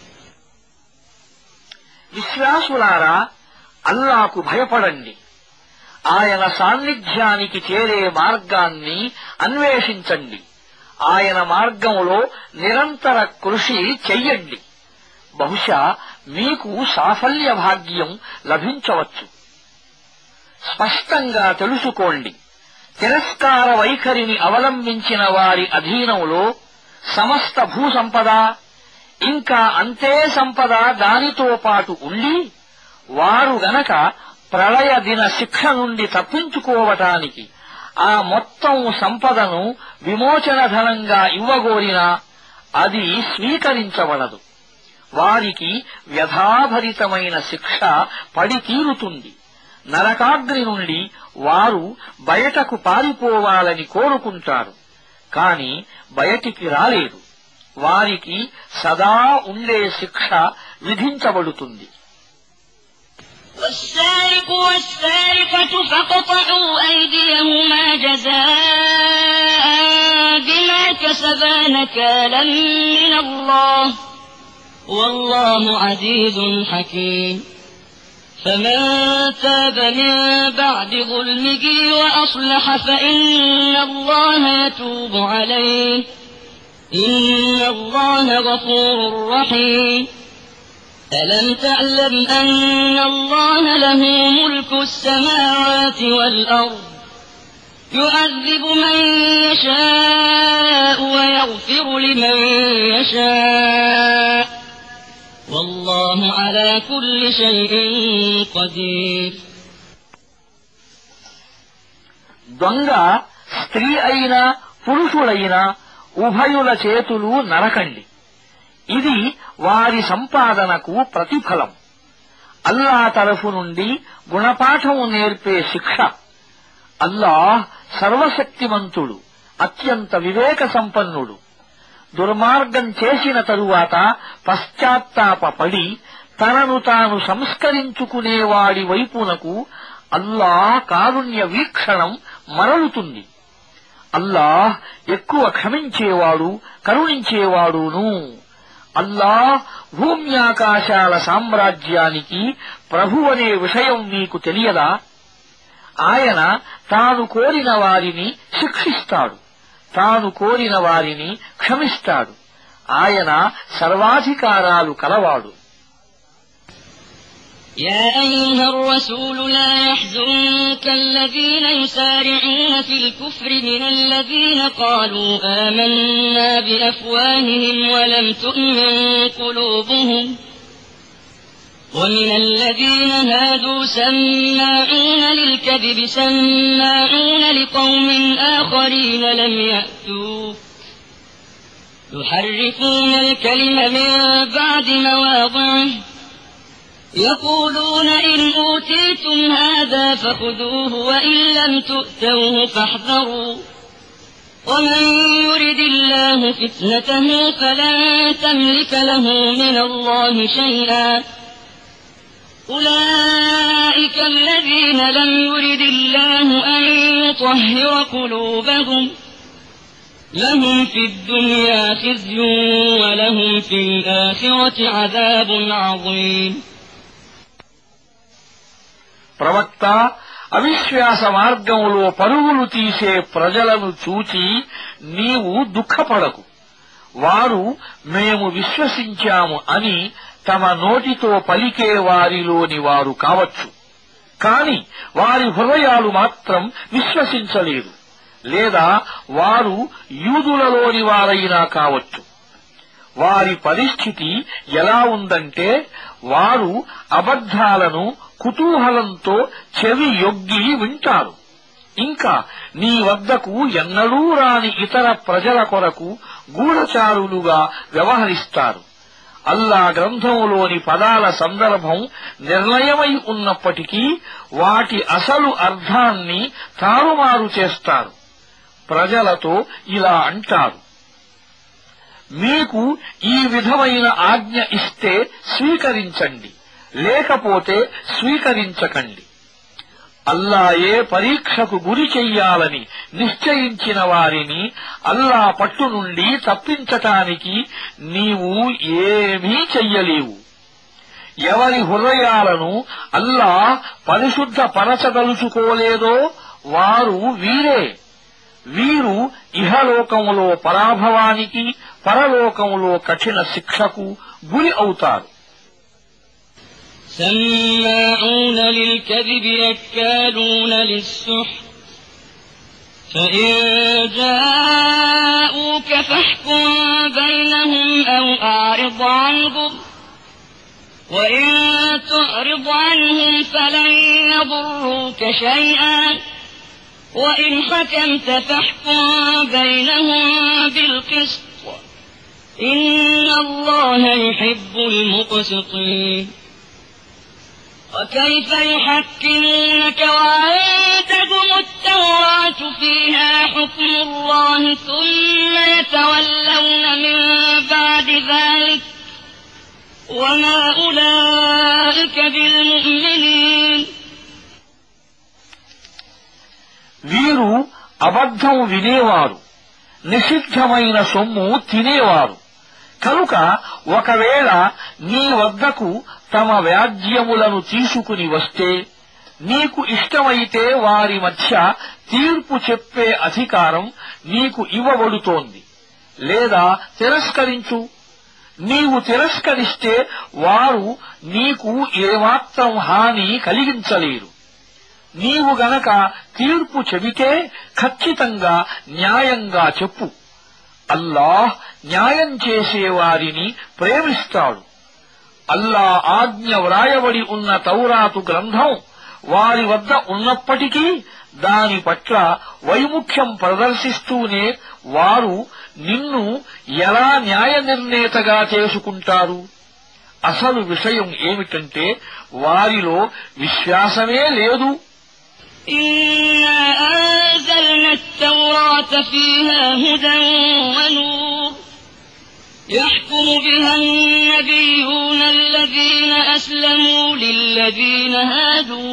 విశ్వాసులారా అల్లాకు భయపడండి ఆయన సాన్నిధ్యానికి చేరే మార్గాన్ని అన్వేషించండి ఆయన మార్గంలో నిరంతర కృషి చెయ్యండి బహుశా మీకు సాఫల్య భాగ్యం లభించవచ్చు స్పష్టంగా తెలుసుకోండి తిరస్కార వైఖరిని అవలంబించిన వారి అధీనంలో సమస్త భూసంపద ఇంకా అంతే సంపద దానితో పాటు ఉండి వారు గనక ప్రళయ దిన శిక్ష నుండి తప్పించుకోవటానికి ఆ మొత్తం సంపదను విమోచన ధనంగా ఇవ్వగోరినా అది స్వీకరించబడదు వారికి వ్యధాభరితమైన శిక్ష పడి తీరుతుంది నరకాగ్ని నుండి వారు బయటకు పారిపోవాలని కోరుకుంటారు కాని బయటికి రాలేదు వారికి సదా ఉండే శిక్ష విధించబడుతుంది والسارق والسارقة فاقطعوا أيديهما جزاء بما كسبا نكالا من الله والله عزيز حكيم فمن تاب من بعد ظلمه وأصلح فإن الله يتوب عليه إن الله غفور رحيم ألم تعلم أن الله له ملك السماوات والأرض يعذب من يشاء ويغفر لمن يشاء والله على كل شيء قدير దొంగ స్త్రీ అయినా పురుషుడైనా ఉభయుల చేతులు నరకండి ఇది వారి సంపాదనకు ప్రతిఫలం అల్లా తరఫు నుండి గుణపాఠం నేర్పే శిక్ష అల్లాహ్ సర్వశక్తిమంతుడు అత్యంత వివేక సంపన్నుడు దుర్మార్గం చేసిన తరువాత పశ్చాత్తాపపడి తనను తాను సంస్కరించుకునేవాడి వైపునకు అల్లాహ్ కారుణ్య వీక్షణం మరలుతుంది అల్లాహ్ ఎక్కువ క్షమించేవాడు కరుణించేవాడును అల్లాహ్ భూమ్యాకాశాల సామ్రాజ్యానికి ప్రభువనే విషయం మీకు తెలియదా ఆయన తాను కోరిన వారిని శిక్షిస్తాడు తాను కోరిన వారిని క్షమిస్తాడు ఆయన సర్వాధికారాలు కలవాడు. يا أيها الرسول لا يحزنك الذين يسارعون في الكفر من الذين قالوا آمنا بأفواههم ولم تؤمن قلوبهم ومن الذين هادوا سماعون للكذب سماعون لقوم آخرين لم يأتوك يحرفون الكلم من بعد مواضعه يقولون إن أوتيتم هذا فخذوه وإن لم تؤتوه فاحذروا ومن يرد الله فتنته فلن تملك له من الله شيئا أولئك الذين لم يرد الله أن يطهر قلوبهم لهم في الدنيا خزي ولهم في الآخرة عذاب عظيم. ప్రవక్త, అవిశ్వాస మార్గంలో పరుగులు తీసే ప్రజలను చూచి నీవు దుఃఖపడకు. వారు మేము విశ్వసించాము అని తమ నోటితో పలికే వారిలోని వారు కావచ్చు, కాని వారి హృదయాలు మాత్రం విశ్వసించలేదు, లేదా వారు యూదులలోని వారైనా కావచ్చు. వారి పరిస్థితి ఎలా ఉందంటే, వారు అబద్ధాలను కుతూహలంతో చెవి యొగ్గి వింటారు. ఇంకా నీ వద్దకు ఎన్నడూ రాని ఇతర ప్రజల కొరకు గూఢచారులుగా వ్యవహరిస్తారు. అల్లా గ్రంథంలోని పదాల సందర్భం నిర్ణయమై ఉన్నప్పటికీ వాటి అసలు అర్థాన్ని తారుమారు చేస్తారు. ప్రజలతో ఇలా అంటారు, మీకు ఈ విధమైన ఆజ్ఞ ఇస్తే స్వీకరించండి, లేకపోతే స్వీకరించకండి. అల్లాయే పరీక్షకు గురి చెయ్యాలని నిశ్చయించిన వారిని అల్లా పట్టు నుండి తప్పించటానికి నీవు ఏమీ చెయ్యలేవు. ఎవరి హృదయాలను అల్లా పరిశుద్ధపరచదలుచుకోలేదో వారు వీరే. వీరు ఇహలోకంలో పరాభవానికి, పరలోకంలో కఠిన శిక్షకు గురి అవుతారు. سماعون للكذب أكالون للسحت فإن جاءوك فاحكم بينهم أو أعرض عنهم وإن تعرض عنهم فلن يضروك شيئا وإن حكمت فاحكم بينهم بالقسط إن الله يحب المقسطين. وكيف يحكمونك وعندهم التوراة فيها حكم الله ثم يتولون من بعد ذلك وما أولئك بالمؤمنين. వీరు అబద్ధం వినేవారు, నిషిద్ధమైన సొమ్ము తినేవారు. కనుక ఒకవేళ నీ వద్దకు తమ వ్యాజ్యములను తీసుకుని వస్తే నీకు ఇష్టమైతే వారి మధ్య తీర్పు చెప్పే అధికారం నీకు ఇవ్వబడుతోంది, లేదా తిరస్కరించు. నీవు తిరస్కరిస్తే వారు నీకు ఏమాత్రం హాని కలిగించలేరు. నీవు గనక తీర్పు చెబితే ఖచ్చితంగా న్యాయంగా చెప్పు. అల్లాహ్ న్యాయం చేసేవారిని ప్రేమిస్తాడు. అల్లా ఆజ్ఞ వ్రాయబడి ఉన్న తౌరాతు గ్రంథం వారి వద్ద ఉన్నప్పటికీ దాని పట్ల వైముఖ్యం ప్రదర్శిస్తూనే వారు నిన్ను ఎలా న్యాయ నిర్ణేతగా చేసుకుంటారు? అసలు విషయం ఏమిటంటే వారిలో విశ్వాసమే లేదు. إنا أنزلنا التوراة فيها هدى ونور يحكم بها النبيون الذين أسلموا للذين هادوا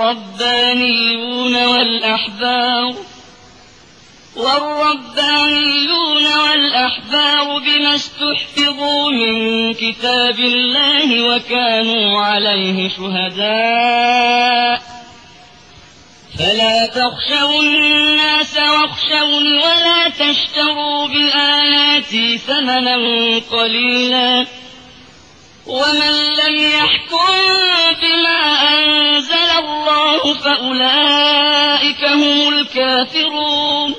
والربانيون والأحبار بما استحفظوا من كتاب الله وكانوا عليه شهداء فلا تخشوا الناس واخشوني ولا تشتروا بآياتي ثمنا قليلا ومن لم يحكم بما أنزل الله فأولئك هم الكافرون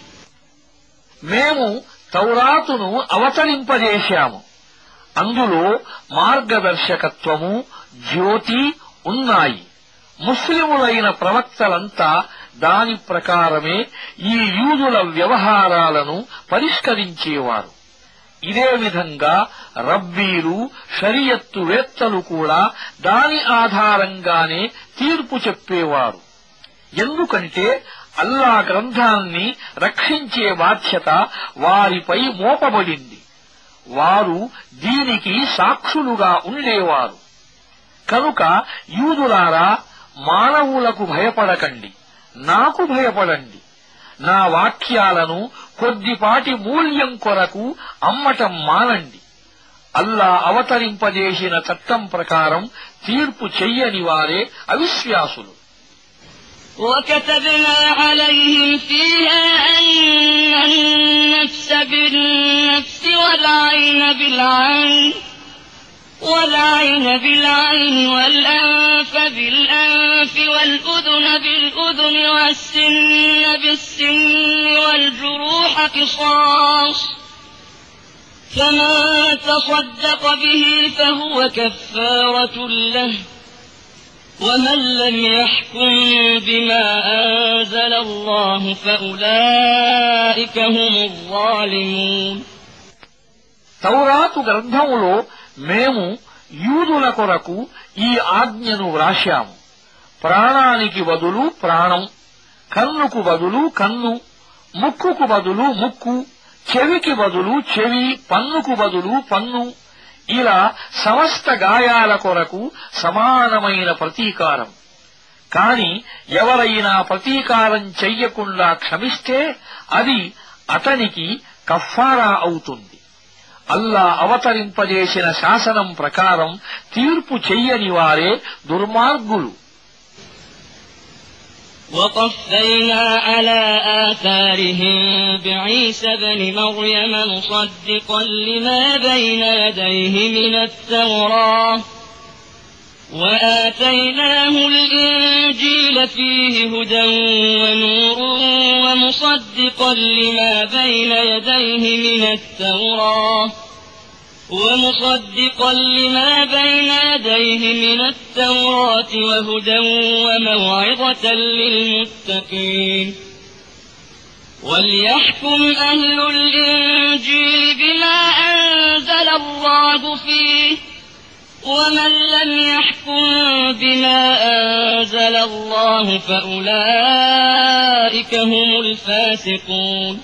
మేము తౌరాతును అవతరింపజేశాము. అందులో మార్గదర్శకత్వము, జ్యోతి ఉన్నాయి. ముస్లిములైన ప్రవక్తలంతా దాని ప్రకారమే ఈ యూదుల వ్యవహారాలను పరిష్కరించేవారు. ఇదే విధంగా రబ్బీలు, షరియత్తువేత్తలు కూడా దాని ఆధారంగానే తీర్పు చెప్పేవారు. ఎందుకంటే అల్లా గ్రంథాన్ని రక్షించే బాధ్యత వారిపై మోపబడింది. వారు దీనికి సాక్షులుగా ఉండేవారు. కనుక యూదులారా, మానవులకు భయపడకండి, నాకు భయపడండి. నా వాక్యాలను కొద్దిపాటి మూల్యం కొరకు అమ్మటం మానండి. అల్లా అవతరింపజేసిన చట్టం ప్రకారం తీర్పు చెయ్యని వారే అవిశ్వాసులు. وكتبنا عليهم فيها أن النفس بالنفس والعين بالعين والأنف بالأنف والأذن بالأذن والسن بالسن والجروح قصاص فمن تصدق به فهو كفارة له ومن لم يحكم بما أنزل الله فأولئك هم الظالمون తౌరాతు గ్రంథములో మేము యూదుల కొరకు ఈ ఆజ్ఞను వ్రాశాము. ప్రాణానికి బదులు ప్రాణం, కన్నుకు బదులు కన్ను, ముక్కుకు బదులు ముక్కు, చెవికి బదులు చెవి, పన్నుకు బదులు పన్ను, ఇలా సమస్త గాయాల కొరకు సమానమైన ప్రతీకారం. కాని ఎవరైనా ప్రతీకారం చెయ్యకుండా క్షమిస్తే అది అతనికి కఫారా అవుతుంది. అల్లా అవతరింపజేసిన శాసనం ప్రకారం తీర్పు చెయ్యని వారే దుర్మార్గులు. وقفينا على آثارهم بعيسى ابن مريم مصدقا لما بين يديه من التوراة وآتيناه الإنجيل فيه هدى ونور ومصدقا لما بين يديه من التوراة وهدى وموعظة للمتقين وليحكم أهل الإنجيل بما أنزل الله فيه ومن لم يحكم بما أنزل الله فأولئك هم الفاسقون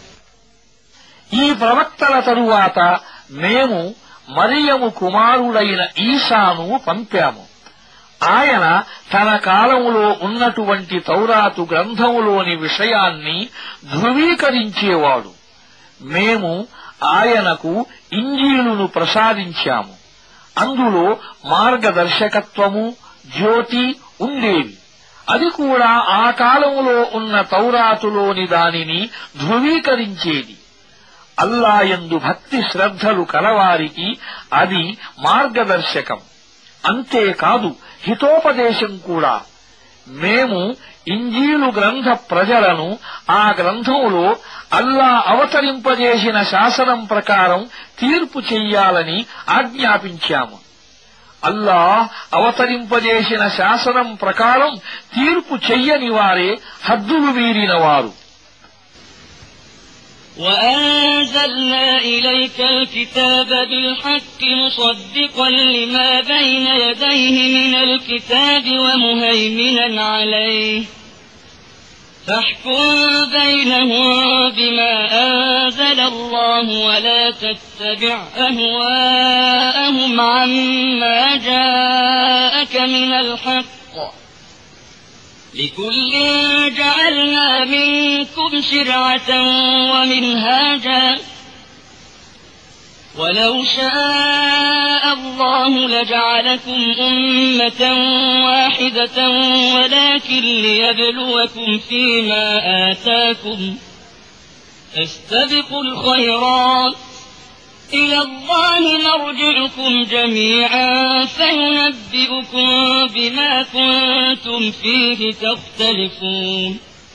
ఈ ప్రవక్తల తరువాత మేము మరియము కుమారుడైన ఈసాను పంపాము. ఆయన తన కాలములో ఉన్నటువంటి తౌరాతు గ్రంథములోని విషయాన్ని ధృవీకరించేవాడు. మేము ఆయనకు ఇంజీలును ప్రసాదించాము. అందులో మార్గదర్శకత్వము, జ్యోతి ఉండేవి. అది కూడా ఆ కాలములో ఉన్న తౌరాతులోని దానిని ధృవీకరించేది. అల్లాయందు భక్తి శ్రద్ధలు కలవారికి అది మార్గదర్శకం. అంతేకాదు హితోపదేశం కూడా. మేము ఇంజీలు గ్రంథ ప్రజలను ఆ గ్రంథములో అల్లా అవతరింపజేసిన శాసనం ప్రకారం తీర్పు చెయ్యాలని ఆజ్ఞాపించాము. అల్లా అవతరింపజేసిన శాసనం ప్రకారం తీర్పు చెయ్యని వారే హద్దులు మీరినవారు. وأنزلنا إليك الكتاب بالحق مصدقا لما بين يديه من الكتاب ومهيمنا عليه فاحكم بينهم بما أنزل الله ولا تتبع أهواءهم عما جاءك من الحق لكل جعلنا منكم شرعة ومنهاجا ولو شاء الله لجعلكم أمة واحدة ولكن ليبلوكم فيما آتاكم فاستبقوا الخيرات إلى الله مرجعكم جميعا فينبئكم بما كنتم فيه تختلفون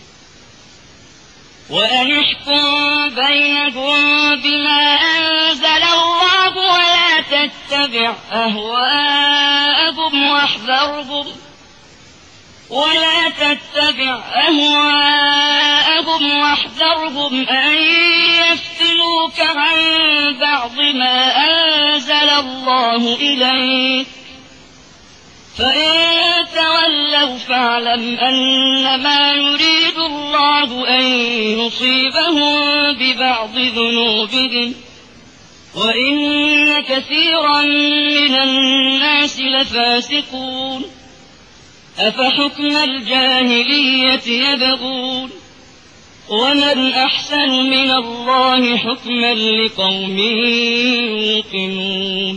وأن احكم بينهم بما أنزل الله ولا تتبع أهواءهم واحذرهم أن يفتنوك عن بعض ما أنزل الله إليك فإن تولوا فاعلم أنما يريد الله أن يصيبهم ببعض ذنوبهم وإن كثيرا من الناس لفاسقون أفحكم الجاهلية يبغون ومن أحسن من الله حكما لقوم يوقنون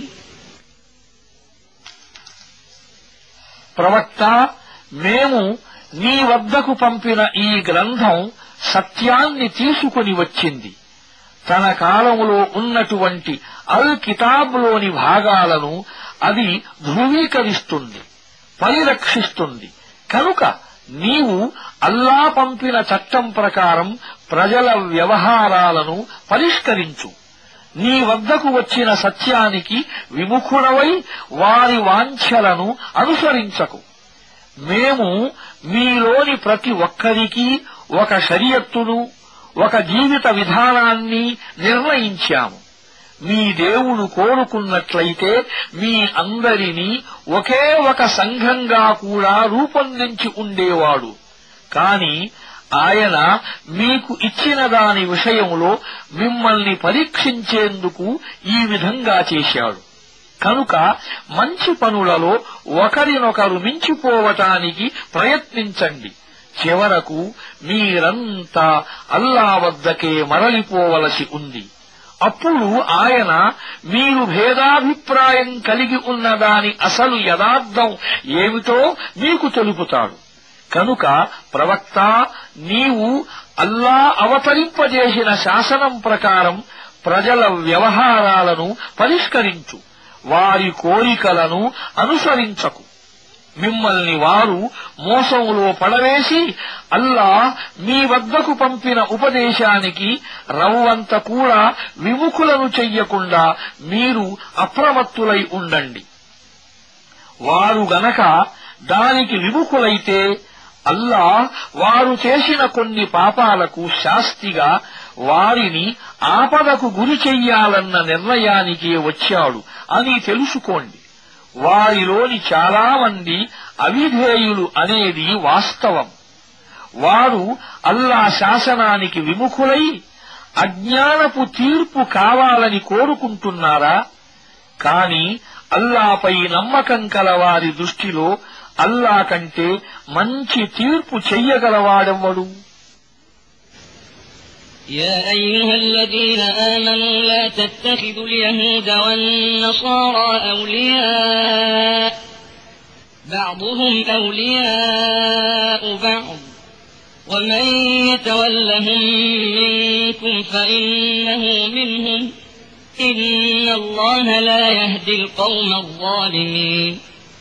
ప్రవక్త, మేము నీ వద్దకు పంపిన ఈ గ్రంథం సత్యాన్ని తీసుకుని వచ్చింది. తన కాలములో ఉన్నటువంటి అల్ కితాబ్లోని భాగాలను అది ధృవీకరిస్తుంది, పరిరక్షిస్తుంది. కనుక నీవు అల్లా పంపిన చట్టం ప్రకారం ప్రజల వ్యవహారాలను పరిష్కరించు. నీ వద్దకు వచ్చిన సత్యానికి విముఖుడవై వారి వాంఛలను అనుసరించకు. మేము మీలోని ప్రతి ఒక్కరికీ ఒక షరియత్తును, ఒక జీవిత విధానాన్ని నిర్ణయించాము. మీ దేవుడు కోరుకున్నట్లయితే మీ అందరినీ ఒకే ఒక సంఘంగా కూడా రూపొందించి ఉండేవాడు. కాని ఆయన మీకు ఇచ్చిన దాని విషయంలో మిమ్మల్ని పరీక్షించేందుకు ఈ విధంగా చేశాడు. కనుక మంచి పనులలో ఒకరినొకరు మించిపోవటానికి ప్రయత్నించండి. చివరకు మీరంతా అల్లా వద్దకే మరలిపోవలసి ఉంది. అప్పుడు ఆయన మీరు భేదాభిప్రాయం కలిగి ఉన్నదాని అసలు యథార్థం ఏమిటో మీకు తెలుపుతాడు. కనుక ప్రవక్త, నీవు అల్లా అవతరింపజేసిన శాసనం ప్రకారం ప్రజల వ్యవహారాలను పరిష్కరించు, వారి కోరికలను అనుసరించకు. మిమ్మల్ని వారు మోసంలో పడవేసి అల్లా మీ వద్దకు పంపిన ఉపదేశానికి రవ్వంత కూడా విముఖులను చెయ్యకుండా మీరు అప్రమత్తులై ఉండండి. వారు గనక దానికి విముఖులైతే అల్లా వారు చేసిన కొన్ని పాపాలకు శాస్తిగా వారిని ఆపదకు గురి చెయ్యాలన్న నిర్ణయానికి వచ్చాడు అని తెలుసుకోండి. వారిలోని చాలా మంది అవిధేయులు అనేది వాస్తవం. వారు అల్లా శాసనానికి విముఖులై అజ్ఞానపు తీర్పు కావాలని కోరుకుంటున్నారా? కాని అల్లాపై నమ్మకం కల వారి దృష్టిలో అల్లా కంటే మంచి తీర్పు చెయ్యగలవాడెవ్వడు? يا أيها الذين آمنوا لا تتخذوا اليهود والنصارى أولياء بعضهم أولياء بعض ومن يتولهم منكم فإنه منهم إن الله لا يهدي القوم الظالمين.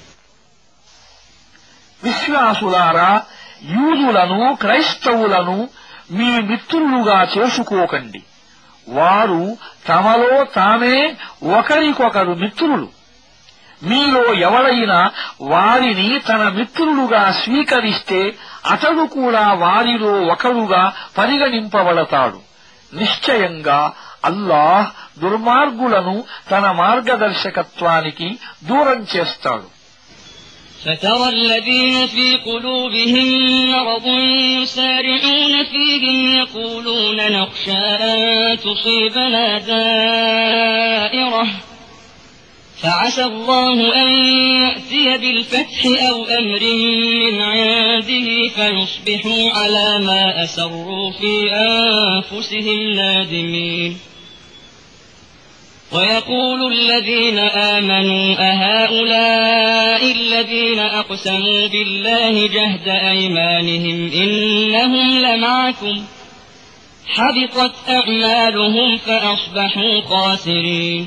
విశ్వాసులారా, యూదులను క్రైస్తవులను మీ మిత్రులుగా చేసుకోకండి. వారు తమలో తామే ఒకరికొకరు మిత్రులు. మీలో ఎవరైనా వారిని తన మిత్రులుగా స్వీకరిస్తే అతడు కూడా వారిలో ఒకరుగా పరిగణింపబడతాడు. నిశ్చయంగా అల్లాహ్ దుర్మార్గులను తన మార్గదర్శకత్వానికి దూరం చేస్తాడు. فترى الذين في قلوبهم مرض يسارعون فيهم يقولون نخشى أن تصيبنا دائرة فعسى الله أن يأتي بالفتح أو أمر من عنده فيصبحوا على ما أسروا في أنفسهم نادمين. ويقول الذين آمنوا أهؤلاء الذين أقسموا بالله جهد أيمانهم إنهم لمعكم حبطت أعمالهم فأصبحوا خاسرين.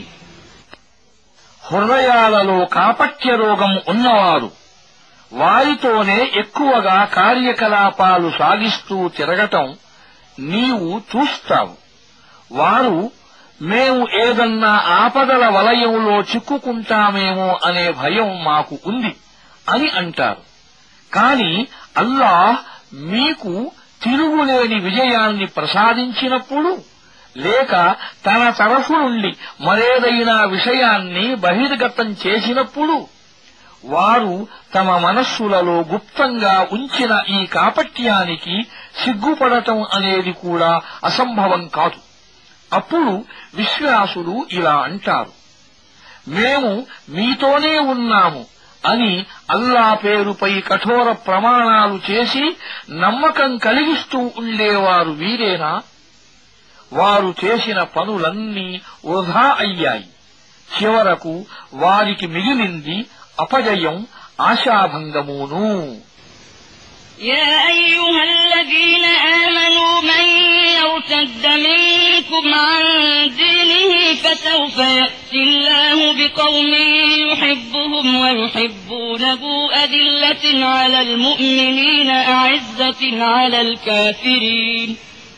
హృదయాలలో కాపట్య రోగం ఉన్నవారు వారితోనే ఎక్కువగా కార్యకలాపాలు సాగిస్తూ తిరగటం నీవు చూస్తావు. వారు మేము ఏదన్నా ఆపదల వలయంలో చిక్కుకుంటామేమో అనే భయం మాకు ఉంది అని అంటారు. కాని అల్లాహ్ మీకు తిరుగులేని విజయాన్ని ప్రసాదించినప్పుడు లేక తన తరఫు నుండి మరేదైనా విషయాన్ని బహిర్గతం చేసినప్పుడు వారు తమ మనస్సులలో గుప్తంగా ఉంచిన ఈ కాపట్యానికి సిగ్గుపడటం అనేది కూడా అసంభవం కాదు. అప్పుడు విశ్వాసులు ఇలా అంటారు, మేము మీతోనే ఉన్నాము అని అల్లా పేరుపై కఠోర ప్రమాణాలు చేసి నమ్మకం కలిగిస్తూ ఉండేవారు వీరేనా? వారు చేసిన పనులన్నీ వృధా అయ్యాయి. చివరకు వారికి మిగిలింది అపజయం, ఆశాభంగమును. يا أيها الذين آمنوا من يرتد منكم عن دينه فسوف يأتي الله بقوم يحبهم ويحبونه أذلة على المؤمنين أعزة على الكافرين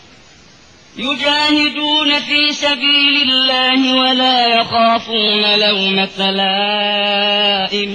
يجاهدون في سبيل الله ولا يخافون لومة لائم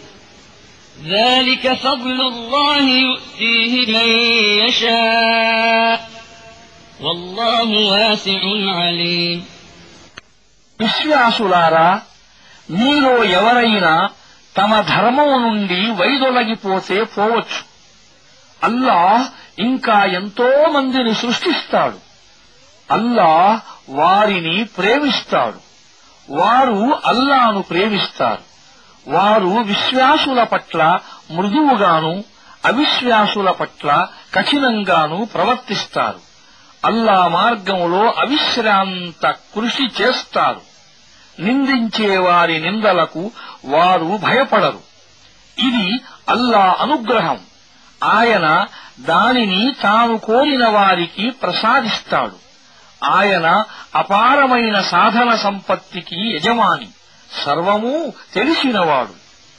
ذلك فضل الله يؤتيه من يشاء والله واسع عليم. విశ్వాసులారా, మీలో ఎవరైనా తమ ధర్మం నుండి వైదొలగిపోతే పోవచ్చు. అల్లాహ్ ఇంకా ఎంతో మందిని సృష్టిస్తాడు. అల్లాహ్ వారిని ప్రేమిస్తాడు. వారు అల్లాను ప్రేమిస్తారు. వారు విశ్వాసుల పట్ల మృదువుగాను అవిశ్వాసుల పట్ల కఠినంగాను ప్రవర్తిస్తారు. అల్లా మార్గంలో అవిశ్రాంత కృషి చేస్తారు. నిందించే వారి నిందలకు వారు భయపడరు. ఇది అల్లా అనుగ్రహం. ఆయన దానిని తాను కోరిన వారికి ప్రసాదిస్తాడు. ఆయన అపారమైన సాధన సంపత్తికి యజమాని, సర్వమూ తెలిసినవాడు.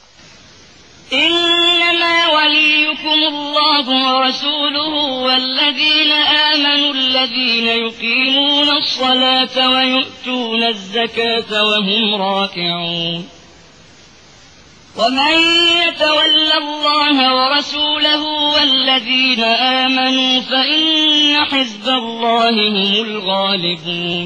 إنما وليكم الله ورسوله والذين آمنوا الذين يقيمون الصلاة ويؤتون الزكاة وهم راكعون ومن يتول الله ورسوله والذين آمنوا فإن حزب الله هم الغالبون.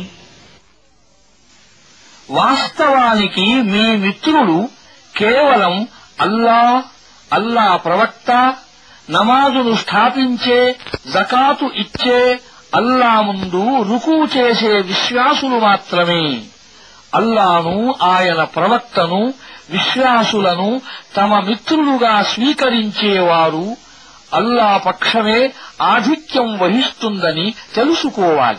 వాస్తవానికి మీ మిత్రులు కేవలం అల్లా ప్రవక్త, నమాజును స్థాపించే, జకాతు ఇచ్చే, అల్లా ముందు రుకూ చేసే విశ్వాసులు మాత్రమే. అల్లాను, ఆయన ప్రవక్తను, విశ్వాసులను తమ మిత్రులుగా స్వీకరించేవారు అల్లా పక్షమే ఆధిక్యం వహిస్తుందని తెలుసుకోవాలి.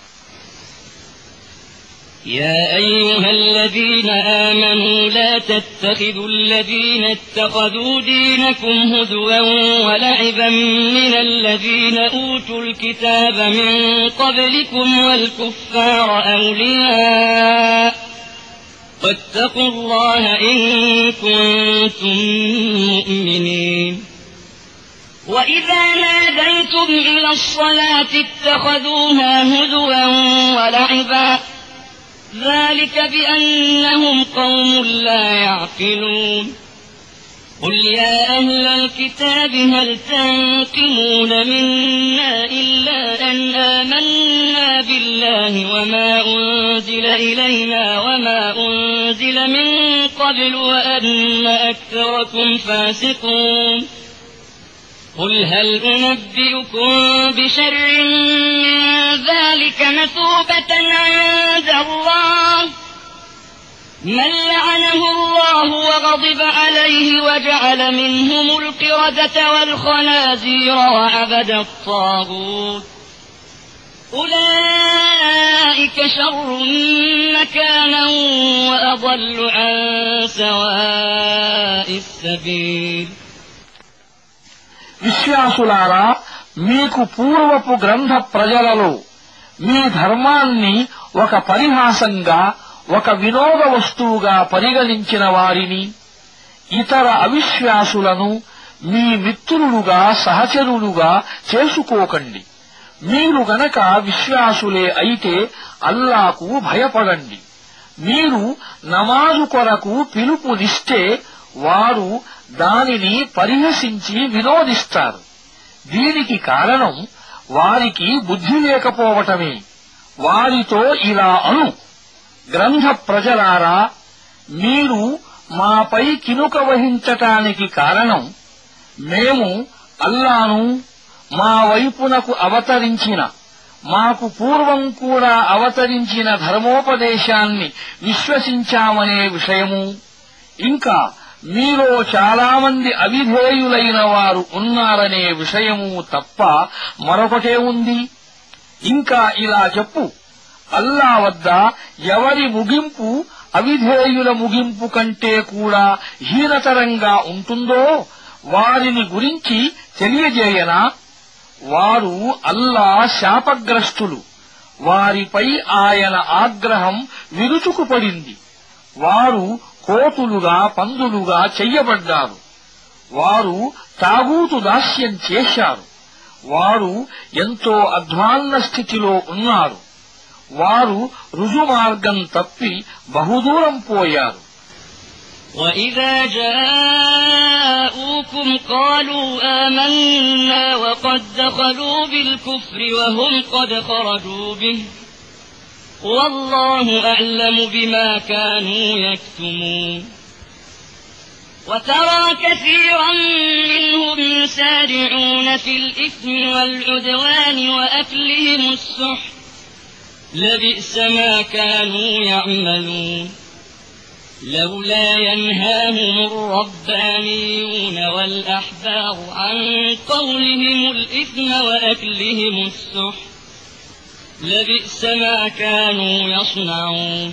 يا أيها الذين آمنوا لا تتخذوا الذين اتخذوا دينكم هزوا ولعبا من الذين أوتوا الكتاب من قبلكم والكفار أولياء واتقوا الله إن كنتم مؤمنين. وإذا ناديتم إلى الصلاة اتخذوها هزوا ولعبا ذلك بأنهم قوم لا يعقلون. قل يا أهل الكتاب هل تنقمون منا إلا أن آمنا بالله وما أنزل إلينا وما أنزل من قبل وأن أكثركم فاسقون. قل هل أنبئكم بشر من ذلك مثوبة عند الله من لعنه الله وغضب عليه وجعل منهم القردة والخنازير وعبد الطاغوت أولئك شر مكانا وأضل عن سواء السبيل. విశ్వాసులారా, మీకు పూర్వపు గ్రంథ ప్రజలలో మీ ధర్మాన్ని ఒక పరిహాసంగా, ఒక వినోద వస్తువుగా పరిగణించిన వారిని, ఇతర అవిశ్వాసులను మీ మిత్రులుగా, సహచరులుగా చేసుకోకండి. మీరు గనక విశ్వాసులే అయితే అల్లాకు భయపడండి. మీరు నమాజు కొరకు పిలుపునిస్తే వారు దానిని పరిహసించి వినోదిస్తారు. దీనికి కారణం వారికి బుద్ధి లేకపోవటమే. వారితో ఇలా అను: గ్రంథ ప్రజలారా, మీరు మాపై కినుక వహించటానికి కారణం మేము అల్లాను, మా వైపునకు అవతరించిన, మాకు పూర్వం కూడా అవతరించిన ధర్మోపదేశాన్ని విశ్వసించామనే విషయము, ఇంకా మీలో చాలామంది అవిధేయులైన వారు ఉన్నారనే విషయము తప్ప మరొకటే ఉంది. ఇంకా ఇలా చెప్పు: అల్లా వద్ద ఎవరి ముగింపు అవిధేయుల ముగింపు కంటే కూడా హీనతరంగా ఉంటుందో వారిని గురించి తెలియజేయనా? వారు అల్లా శాపగ్రస్తులు. వారిపై ఆయన ఆగ్రహం విరుచుకుపడింది. వారు కోతులుగా, పందులుగా చెయ్యబడ్డారు. వారు తాగూతు దాస్యం చేశారు. వారు ఎంతో అధ్వాన్న స్థితిలో ఉన్నారు. వారు రుజుమార్గం తప్పి బహుదూరం పోయారు. وَإِذَا جَاءُوكُمْ قَالُوا آمَنَّا وَقَدْ دَخَلُوا بِالْكُفْرِ وَهُمْ قَدْ خَرَجُوا بِهِ وَاللَّهُ أَعْلَمُ بِمَا كَانُوا يَكْتُمُونَ وَتَرَى كَثِيرًا مِّنْهُمْ يُسَارِعُونَ فِي الْإِثْمِ وَالْعُدْوَانِ وَأَكْلِهِمُ السُّحْتَ لَبِئْسَ مَا كَانُوا يَعْمَلُونَ لولا ينهاهم الربانيون والأحبار عن قولهم الإثم وأكلهم السحت لبئس ما كانوا يصنعون.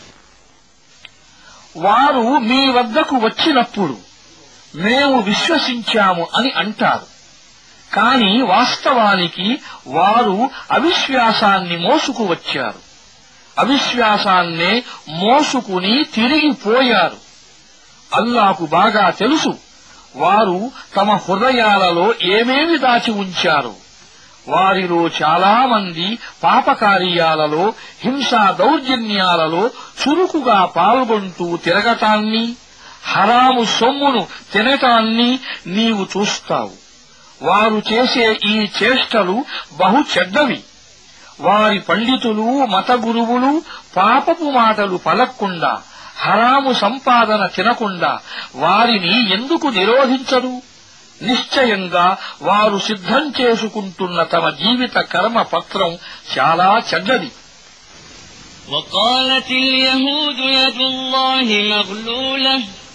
వారు మీ వద్దకు వచ్చినప్పుడు మేము విశ్వసించాము అని అంటారు. కాని వాస్తవానికి వారు అవిశ్వాసాన్ని మోసుకువచ్చారు. అవిశ్వాసాన్నే మోసుకుని తిరిగిపోయారు. అల్లాకు బాగా తెలుసు వారు తమ హృదయాలలో ఏమేమి దాచి ఉంచారు. వారిలో చాలామంది పాపకార్యాలలో, హింసా దౌర్జన్యాలలో చురుకుగా పాల్గొంటూ తిరగటాన్ని, హరాము సొమ్మును తినటాన్ని నీవు చూస్తావు. వారు చేసే ఈ చేష్టలు బహు చెడ్డవి. వారి పండితులు, మత గురువులు పాపపు మాటలు పలక్కుండా, హరాము సంపాదన తినకుండా వారిని ఎందుకు నిరోధించరు? నిశ్చయంగా వారు సిద్ధం చేసుకుంటున్న తమ జీవిత కర్మ పత్రం చాలా చెడ్డది. وقالت اليهود يد الله مغلولة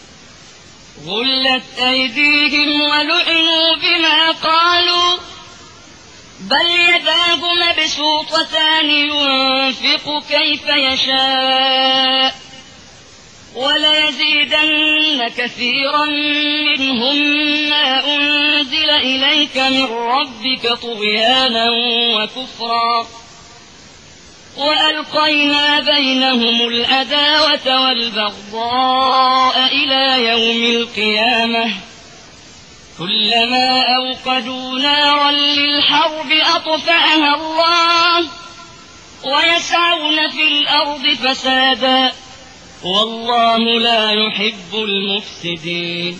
غلت أيديهم ولعنوا بما قالوا بل يداه مبسوطتان ينفق كيف يشاء وليزيدن كثيرا منهم ما أنزل إليك من ربك طغيانا وكفرا وألقينا بينهم العداوة والبغضاء إلى يوم القيامة كلما أوقدوا نارا للحرب أطفأها الله ويسعون في الأرض فسادا والله لا يحب المفسدين.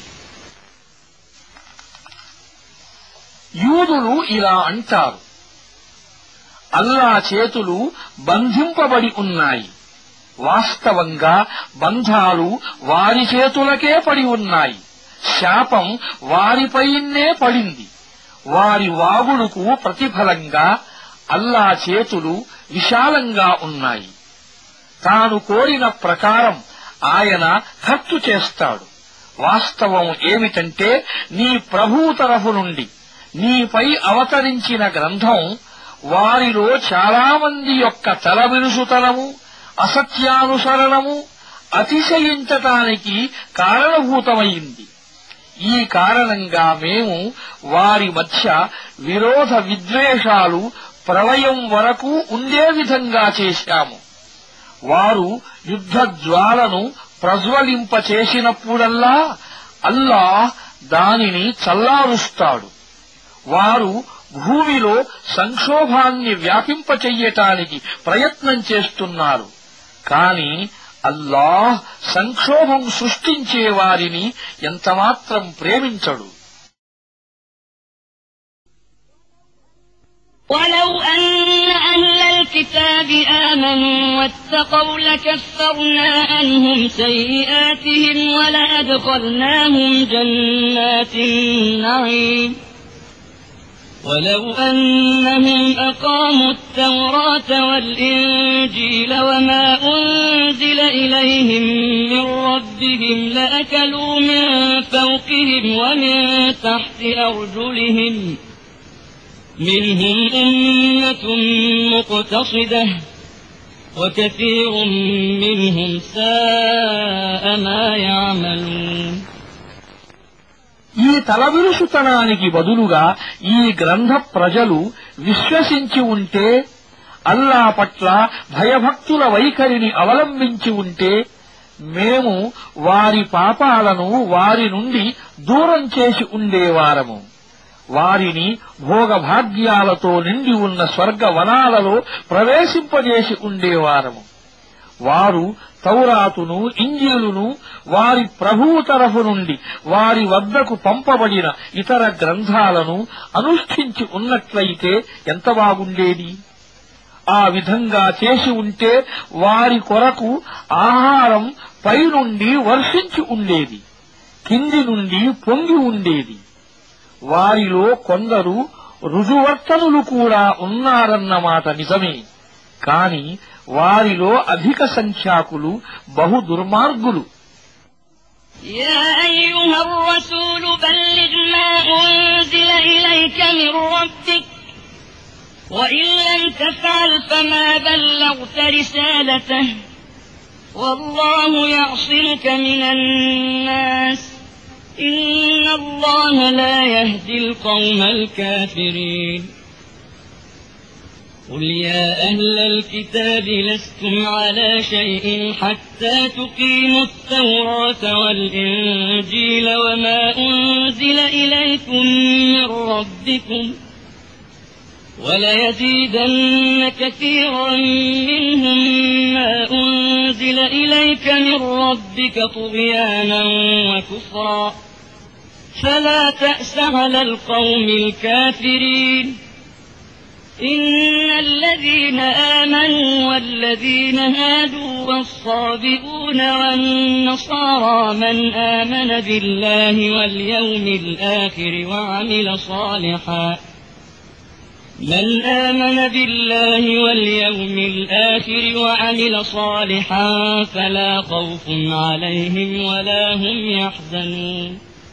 యూదులు ఇలా అంటారు: అల్లా చేతులు బంధింపబడి ఉన్నాయి. వాస్తవంగా బంధాలు వారి చేతులకే పడి ఉన్నాయి. శాపం వారిపైనే పడింది. వారి వాగుడుకు ప్రతిఫలంగా అల్లా చేతులు విశాలంగా ఉన్నాయి. తాను కోరిన ప్రకారం ఆయన ఖర్చు చేస్తాడు. వాస్తవం ఏమిటంటే, నీ ప్రభువు తరఫు నుండి నీపై అవతరించిన గ్రంథం వారిలో చాలామంది యొక్క తలబిరుసుతనము అసత్యానుసరణము అతిశయించటానికి కారణభూతమైంది. ఈ కారణంగా మేము వారి మధ్య విరోధ విద్వేషాలు ప్రళయం వరకు ఉండే విధంగా చేశాము. వారు యుద్ధజ్వాలను ప్రజ్వలింపచేసినప్పుడల్లా అల్లాహ్ దానిని చల్లారుస్తాడు. వారు భూమిలో సంక్షోభాన్ని వ్యాపింపచెయ్యటానికి ప్రయత్నం చేస్తున్నారు. కాని అల్లాహ్ సంక్షోభం సృష్టించే వారిని ఎంతమాత్రం ప్రేమించడు. ولو أن أهل الكتاب آمنوا واتقوا لكفرنا عنهم سيئاتهم ولأدخلناهم جنات النعيم ولو أنهم أقاموا التوراة والإنجيل وما أنزل إليهم من ربهم لأكلوا من فوقهم ومن تحت أرجلهم منهم أمة مقتصدة وكثير منهم ساء ما يعملون. ఈ తలబిరుసుతనానికి బదులుగా ఈ గ్రంథ ప్రజలు విశ్వసించి ఉంటే, అల్లా పట్ల భయభక్తుల వైఖరిని అవలంబించి ఉంటే, మేము వారి పాపాలను వారి నుండి దూరం చేసి ఉండేవారము. వారిని భోగభాగ్యాలతో నిండి ఉన్న స్వర్గవనాలలో ప్రవేశింపజేసి ఉండేవారము. వారు తౌరాతును ఇంజీలును వారి ప్రభువు తరఫు నుండి వారి వద్దకు పంపబడిన ఇతర గ్రంథాలను అనుష్ఠించి ఉన్నట్లయితే ఎంత బాగుండేది. ఆ విధంగా చేసి ఉంటే వారి కొరకు ఆహారం పైనుండి వర్షించి ఉండేది, కింది నుండి పొంగి ఉండేది. వారిలో కొందరు రుజువర్తనులు కూడా ఉన్నారన్నమాట నిజమే. కాని వారిలో అధిక సంఖ్యాకులు బహు దుర్మార్గులు. يا أيها الرسول بلغ ما أنزل إليك من ربك وإن لم تفعل فما بلغت رسالته والله يعصمك من الناس إن الله لا يهدي القوم الكافرين. قل يا أهل الكتاب لستم على شيء حتى تقيموا التوراة والإنجيل وما أنزل إليكم من ربكم وليزيدن كثيرا منهم ما أنزل إليك من ربك طغيانا وكفرا فلا تأس على القوم الكافرين. إن الذين آمنوا والذين هادوا والصابئون والنصارى من آمن بالله واليوم الآخر وعمل صالحا فلا خوف عليهم ولا هم يحزنون.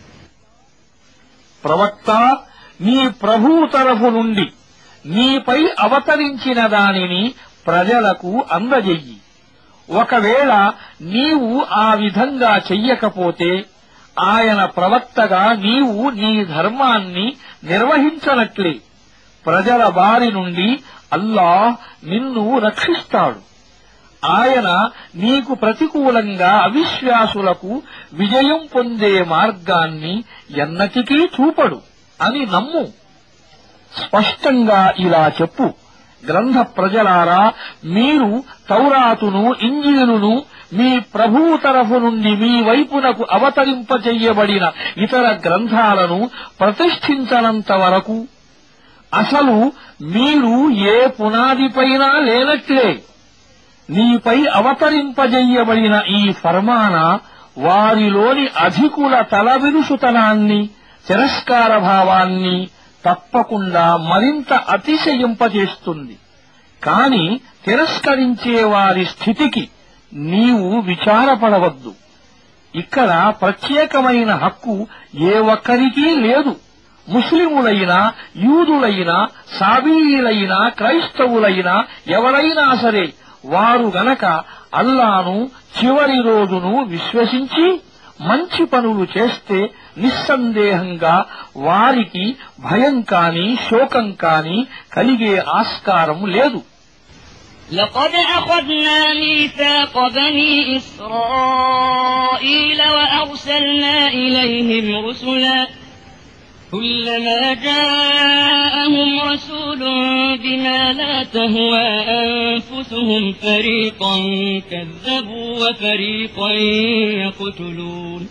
ప్రవక్త, నీ ప్రభువు తరఫు నుండి నీపై అవతరించిన దానిని ప్రజలకు అందజెయ్యి. ఒకవేళ నీవు ఆ విధంగా చెయ్యకపోతే ఆయన ప్రవక్తగా నీవు నీ ధర్మాన్ని నిర్వహించనట్లే. ప్రజల బారి నుండి అల్లాహ్ నిన్ను రక్షిస్తాడు. ఆయన నీకు ప్రతికూలంగా అవిశ్వాసులకు విజయం పొందే మార్గాన్ని ఎన్నటికీ చూపడు అని నమ్ము. స్పష్టంగా ఇలా చెప్పు, గ్రంథ ప్రజలారా, మీరు తౌరాతును ఇంజీలును మీ ప్రభువు తరఫు నుండి మీ వైపునకు అవతరింపచెయ్యబడిన ఇతర గ్రంథాలను ప్రతిష్ఠించనంత వరకు అసలు మీరు ఏ పునాదిపైనా లేనట్లే. నీపై అవతరింపజెయ్యబడిన ఈ ఫర్మానా వారిలోని అధికుల తలవిరుసుతనాన్ని, తిరస్కార భావాన్ని తప్పకుండా మరింత అతిశయింపజేస్తుంది. కాని తిరస్కరించే వారి స్థితికి నీవు విచారపడవద్దు. ఇక్కడ ప్రత్యేకమైన హక్కు ఏ ఒక్కరికీ లేదు. ముస్లిములైనా, యూదులైనా, సాబీయులైనా, క్రైస్తవులైనా ఎవరైనా సరే వారు గనక అల్లాను చివరి రోజును విశ్వసించి మంచి పనులు చేస్తే నిస్సందేహంగా వారికి భయం కాని శోకం కాని కలిగే ఆస్కారం లేదు. لقد أخذنا ميثاق بني إسرائيل وأرسلنا إليهم رسلا كلما جاءهم رسول بما لا تهوى أنفسهم فريقا كذبوا وفريقا يقتلون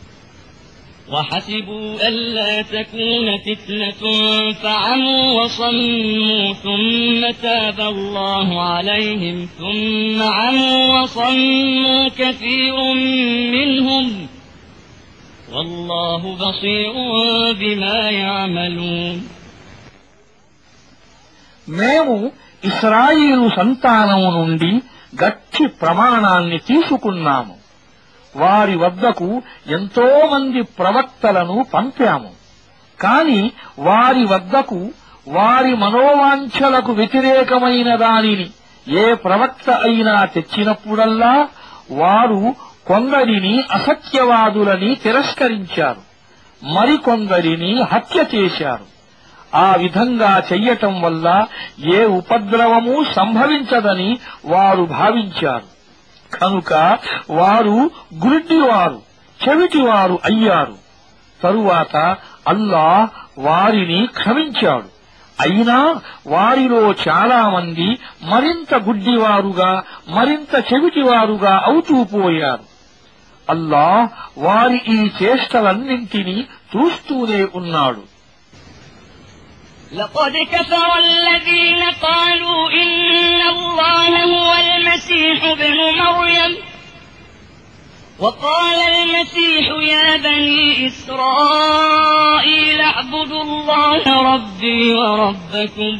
وحسبوا ألا تكون فتنة فعموا وصموا ثم تاب الله عليهم ثم عموا وصموا كثير منهم والله بصير بما يعملون. మేము ఇశ్రాయేలు సంతానము నుండి గట్టి ప్రమాణాన్ని తీసుకున్నాము. వారి వద్దకు ఎంతో మంది ప్రవక్తలను పంపాము. కాని వారి వద్దకు వారి మనోవాంఛలకు వ్యతిరేకమైన దానిని ఏ ప్రవక్త అయినా తెచ్చినప్పుడల్లా వారు కొందరిని అసత్యవాదులని తిరస్కరించారు, మరికొందరిని హత్య చేశారు. ఆ విధంగా చెయ్యటం వల్ల ఏ ఉపద్రవమూ సంభవించదని వారు భావించారు. కనుక వారు గుడ్డివారు, చెవిటివారు అయ్యారు. తరువాత అల్లాహ్ వారిని క్షమించాడు. అయినా వారిలో చాలా మంది మరింత గుడ్డివారుగా, మరింత చెవిటివారుగా అవుతూ పోయారు. అల్లాహ్ వారి ఈ చేష్టలన్నింటినీ చూస్తూనే ఉన్నాడు. لقد كفر الذين قالوا إن الله هو المسيح ابن مريم وقال المسيح يا بني إسرائيل اعبدوا الله ربي وربكم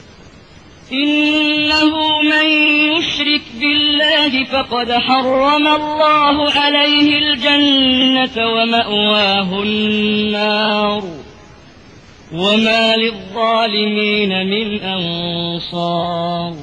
إنه من يشرك بالله فقد حرم الله عليه الجنة ومأواه النار وما للظالمين من أنصار.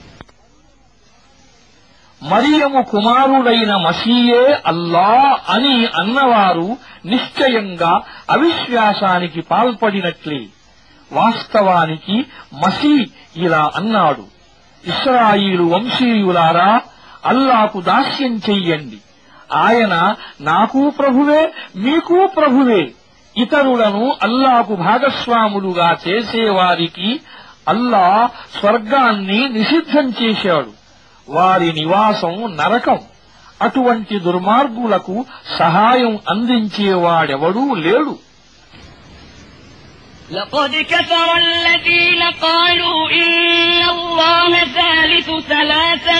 మరియము కుమారుడైన మసీయే అల్లాహ్ అని అన్నవారు నిశ్చయంగా అవిశ్వాసానికి పాల్పడినట్లే. వాస్తవానికి మసీ ఇలా అన్నాడు, ఇశ్రాయిలు వంశీయులారా, అల్లాకు దాస్యం చెయ్యండి. ఆయన నాకు ప్రభువే, మీకూ ప్రభువే. ఇతరులను అల్లాకు భాగస్వాములుగా చేసేవారికి అల్లాహ్ స్వర్గాన్ని నిషిద్ధం చేశాడు. వారి నివాసం నరకం. అటువంటి దుర్మార్గులకు సహాయం అందించేవాడెవడూ లేడు. لقد كفر الذين قالوا إن الله ثالث ثلاثة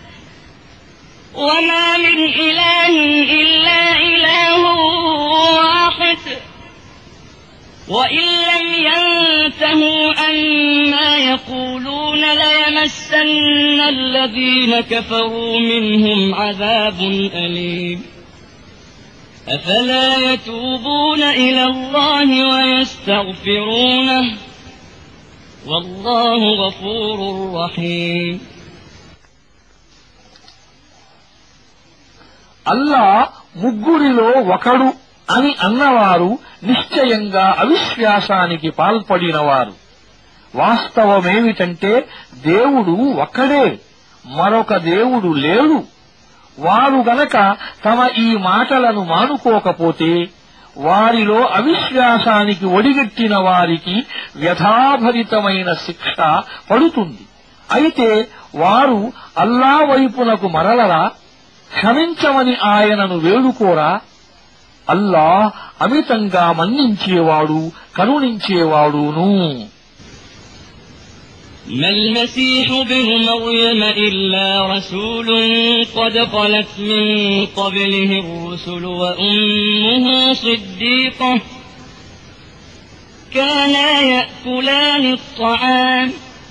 وما من إله إلا إله واحد وإن لم ينتهوا عما يقولون ليمسن الذين كفروا منهم عذاب أليم. أفلا يتوبون إلى الله ويستغفرونه والله غفور رحيم. అల్లాహ్ ముగ్గురిలో ఒకడు అని అన్నవారు నిశ్చయంగా అవిశ్వాసానికి పాల్పడినవారు. వాస్తవమేమిటంటే దేవుడు ఒక్కడే, మరొక దేవుడు లేడు. వారు గనక తమ ఈ మాటలను మానుకోకపోతే వారిలో అవిశ్వాసానికి ఒడిగట్టిన వారికి వ్యథాభరితమైన శిక్ష పడుతుంది. అయితే వారు అల్లా వైపునకు మరలరా, క్షమించమని ఆయనను వేడుకోరా? అల్లాహ్ అమితంగా మన్నించేవాడు, కరుణించేవాడును. ما المسيح ابن مريم إلا رسول قد خلت من قبله الرسل وأمه صديقة كانا يأكلان الطعام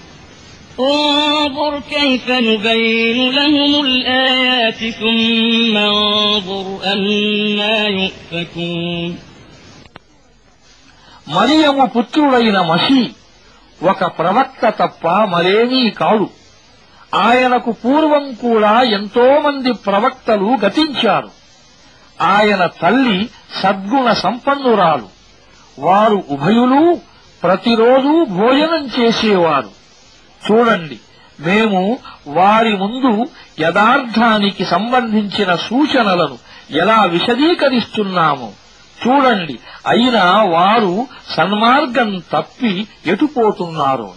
انظر كيف نبين لهم الآيات ثم انظر أنا يؤفكون. మరియము పుత్రుడైన మసీ ఒక ప్రవక్త తప్ప మరేమీ కాడు. ఆయనకు పూర్వం కూడా ఎంతో మంది ప్రవక్తలు గతించారు. ఆయన తల్లి సద్గుణ సంపన్నురాలు. వారు ఉభయులూ ప్రతిరోజూ భోజనం చేసేవారు. చూడండి, మేము వారి ముందు యథార్థానికి సంబంధించిన సూచనలను ఎలా విశదీకరిస్తున్నామో చూడండి. అయినా వారు సన్మార్గం తప్పి ఎటుపోతున్నారో.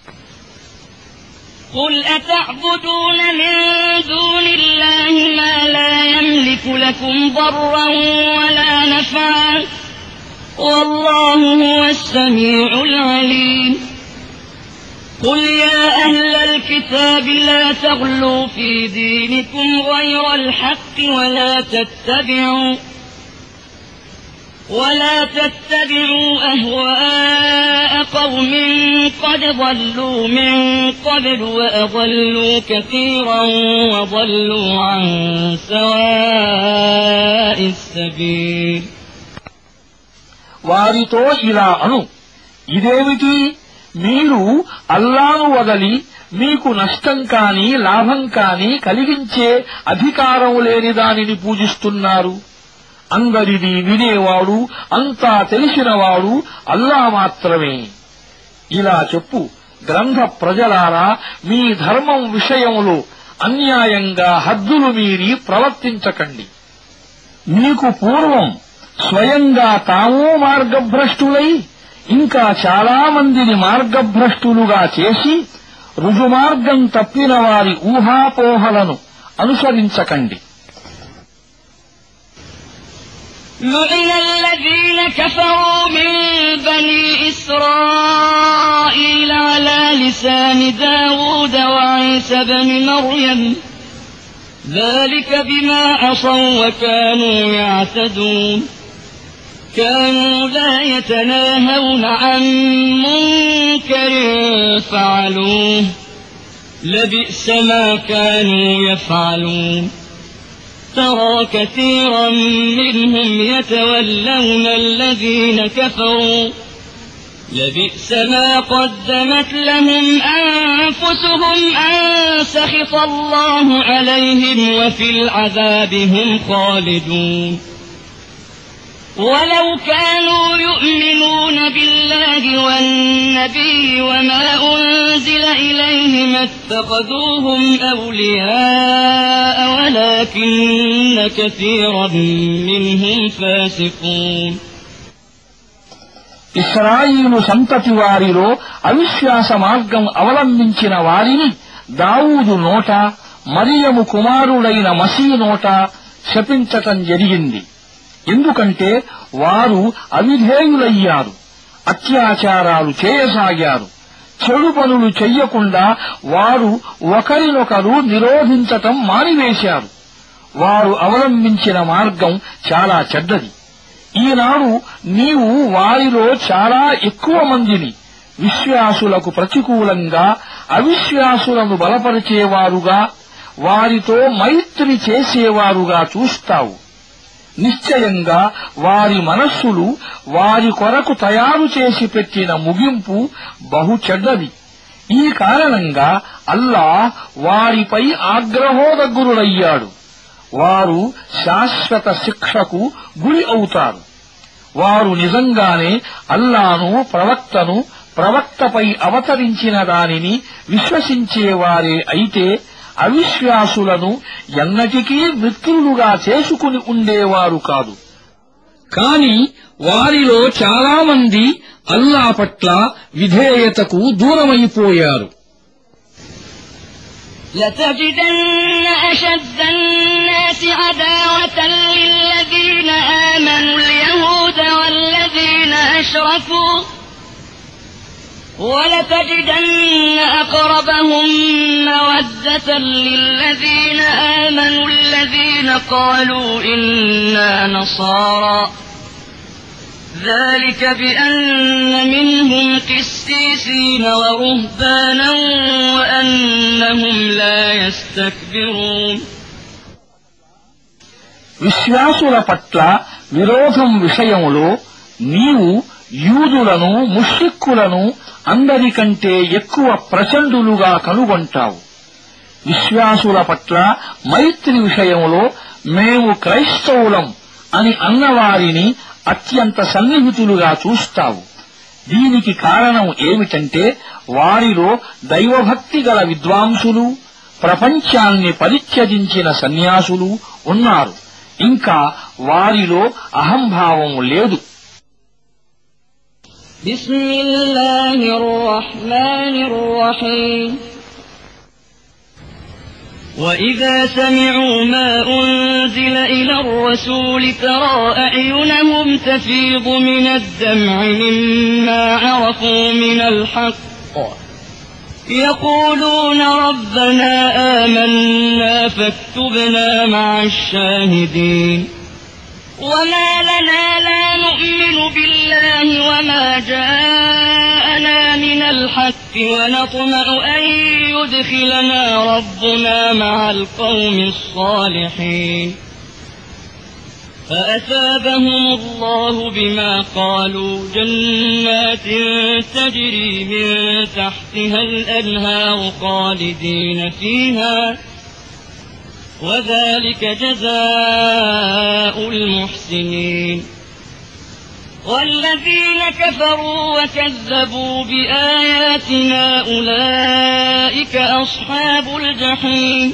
قل أتعبدون من دون الله ما لا يملك لكم ضرا ولا نفعا والله هو السميع العليم قل يا أهل الكتاب لا تغلوا في دينكم غير الحق ولا تتبعوا أهواء قوم قد ضلوا من قبل وأضلوا كثيرا وضلوا عن سواء السبيل వారితో ఇలా అను, ఇదేమిటి, మీరు అల్లాను వదలి మీకు నష్టం కాని లాభం కాని కలిగించే అధికారం లేని దానిని పూజిస్తున్నారు. అందరిది వినేవాడు, అంతా తెలిసినవాడు అల్లా మాత్రమే. ఇలా చెప్పు, గ్రంథ ప్రజలారా, మీ ధర్మం విషయంలో అన్యాయంగా హద్దులు మీరి ప్రవర్తించకండి. మీకు పూర్వం స్వయంగా తాము మార్గభ్రష్టులై ఇంకా చాలా మందిని మార్గభ్రష్టులుగా చేసి రుజుమార్గం తప్పిన వారి ఊహాపోహలను అనుసరించకండి. لعن الذين كفروا من بني إسرائيل على لسان داود وعيسى بن مريم ذلك بما عصوا وكانوا يعتدون كانوا لا يتناهون عن منكر فعلوه لبئس ما كانوا يفعلون ترى كثيرا منهم يتولون الذين كفروا لبئس ما قدمت لهم أنفسهم أن سخط الله عليهم وفي العذاب هم خالدون ولو كانوا يؤمنون بالله والنبي وما أنزل إليه ما اتخذوهم أولياء ولكن كثيرا منهم فاسقون ఇశ్రాయిలు సంతతి వారిలో అవిశ్వాస మార్గం అవలంబించిన వారిని దావూదు నోట, మరియము కుమారుడైన మసీ నోట శపించటం జరిగింది. ఎందుకంటే వారు అవిధేయులయ్యారు, అత్యాచారాలు చేయసాగారు. చెడు పనులు చెయ్యకుండా వారు ఒకరినొకరు నిరోధించటం మానివేశారు. వారు అవలంబించిన మార్గం చాలా చెడ్డది. ఈనాడు నీవు వారిలో చాలా ఎక్కువ మందిని విశ్వాసులకు ప్రతికూలంగా అవిశ్వాసులను బలపరిచేవారుగా, వారితో మైత్రి చేసేవారుగా చూస్తావు. నిశ్చయంగా వారి మనస్సులు వారి కొరకు తయారు చేసి పెట్టిన ముగింపు బహు చెడ్డది. ఈ కారణంగా అల్లాహ్ వారిపై ఆగ్రహోదగ్రుడయ్యాడు. వారు శాశ్వత శిక్షకు గురి అవుతారు. వారు నిజంగానే అల్లాను, ప్రవక్తను, ప్రవక్తపై అవతరించిన దానిని విశ్వసించేవారే అయితే అవిశ్వాసులను ఎన్నటికీ మిత్రులుగా చేసుకుని ఉండేవారు కాదు. కాని వారిలో చాలా మంది అల్లా పట్ల విధేయతకు దూరమైపోయారు. لتجدن أشد الناس عداوة للذين آمنوا اليهود والذين أشركوا ولتجدن أقربهم مودة للذين آمنوا الذين قالوا إنا نصارى ذلك بأن منهم قسيسين ورهبانا وأنهم لا يستكبرون విశ్వాసుల పట్ల విరోధం విషయంలో నీవు యూదులను ముష్రిక్కులను అందరికంటే ఎక్కువ ప్రచండులుగా కనుగొంటావు. విశ్వాసుల పట్ల మైత్రి విషయంలో మేము క్రైస్తవులం అని అన్నవారిని అత్యంత సన్నిహితులుగా చూస్తావు. దీనికి కారణం ఏమిటంటే వారిలో దైవభక్తి గల విద్వాంసులు, ప్రపంచాన్ని పరిత్యజించిన సన్యాసులు ఉన్నారు. ఇంకా వారిలో అహంభావం లేదు. وَإِذَا سَمِعُوا مَا أُنزِلَ إِلَى الرَّسُولِ تَرَىٰ أَعْيُنَهُمْ تَفِيضُ مِنَ الدَّمْعِ مِمَّا عَرَفُوا مِنَ الْحَقِّ يَقُولُونَ رَبَّنَا آمَنَّا فَاكْتُبْنَا مَعَ الشَّاهِدِينَ وَمَا لَنَا لَا نُؤْمِنُ بِاللَّهِ وَمَا جَاءَنَا مِنَ الْحَقِّ وَنَطْمَعُ أَن يُدْخِلَنَا رَبُّنَا مَعَ الْقَوْمِ الصَّالِحِينَ فَأَثَابَهُمُ اللَّهُ بِمَا قَالُوا جَنَّاتٍ تَجْرِي مِن تَحْتِهَا الْأَنْهَارُ خَالِدِينَ فِيهَا وَذَلِكَ جَزَاءُ الْمُحْسِنِينَ وَالَّذِينَ كَفَرُوا وَكَذَّبُوا بِآيَاتِنَا أُولَئِكَ أَصْحَابُ الْجَحِيمِ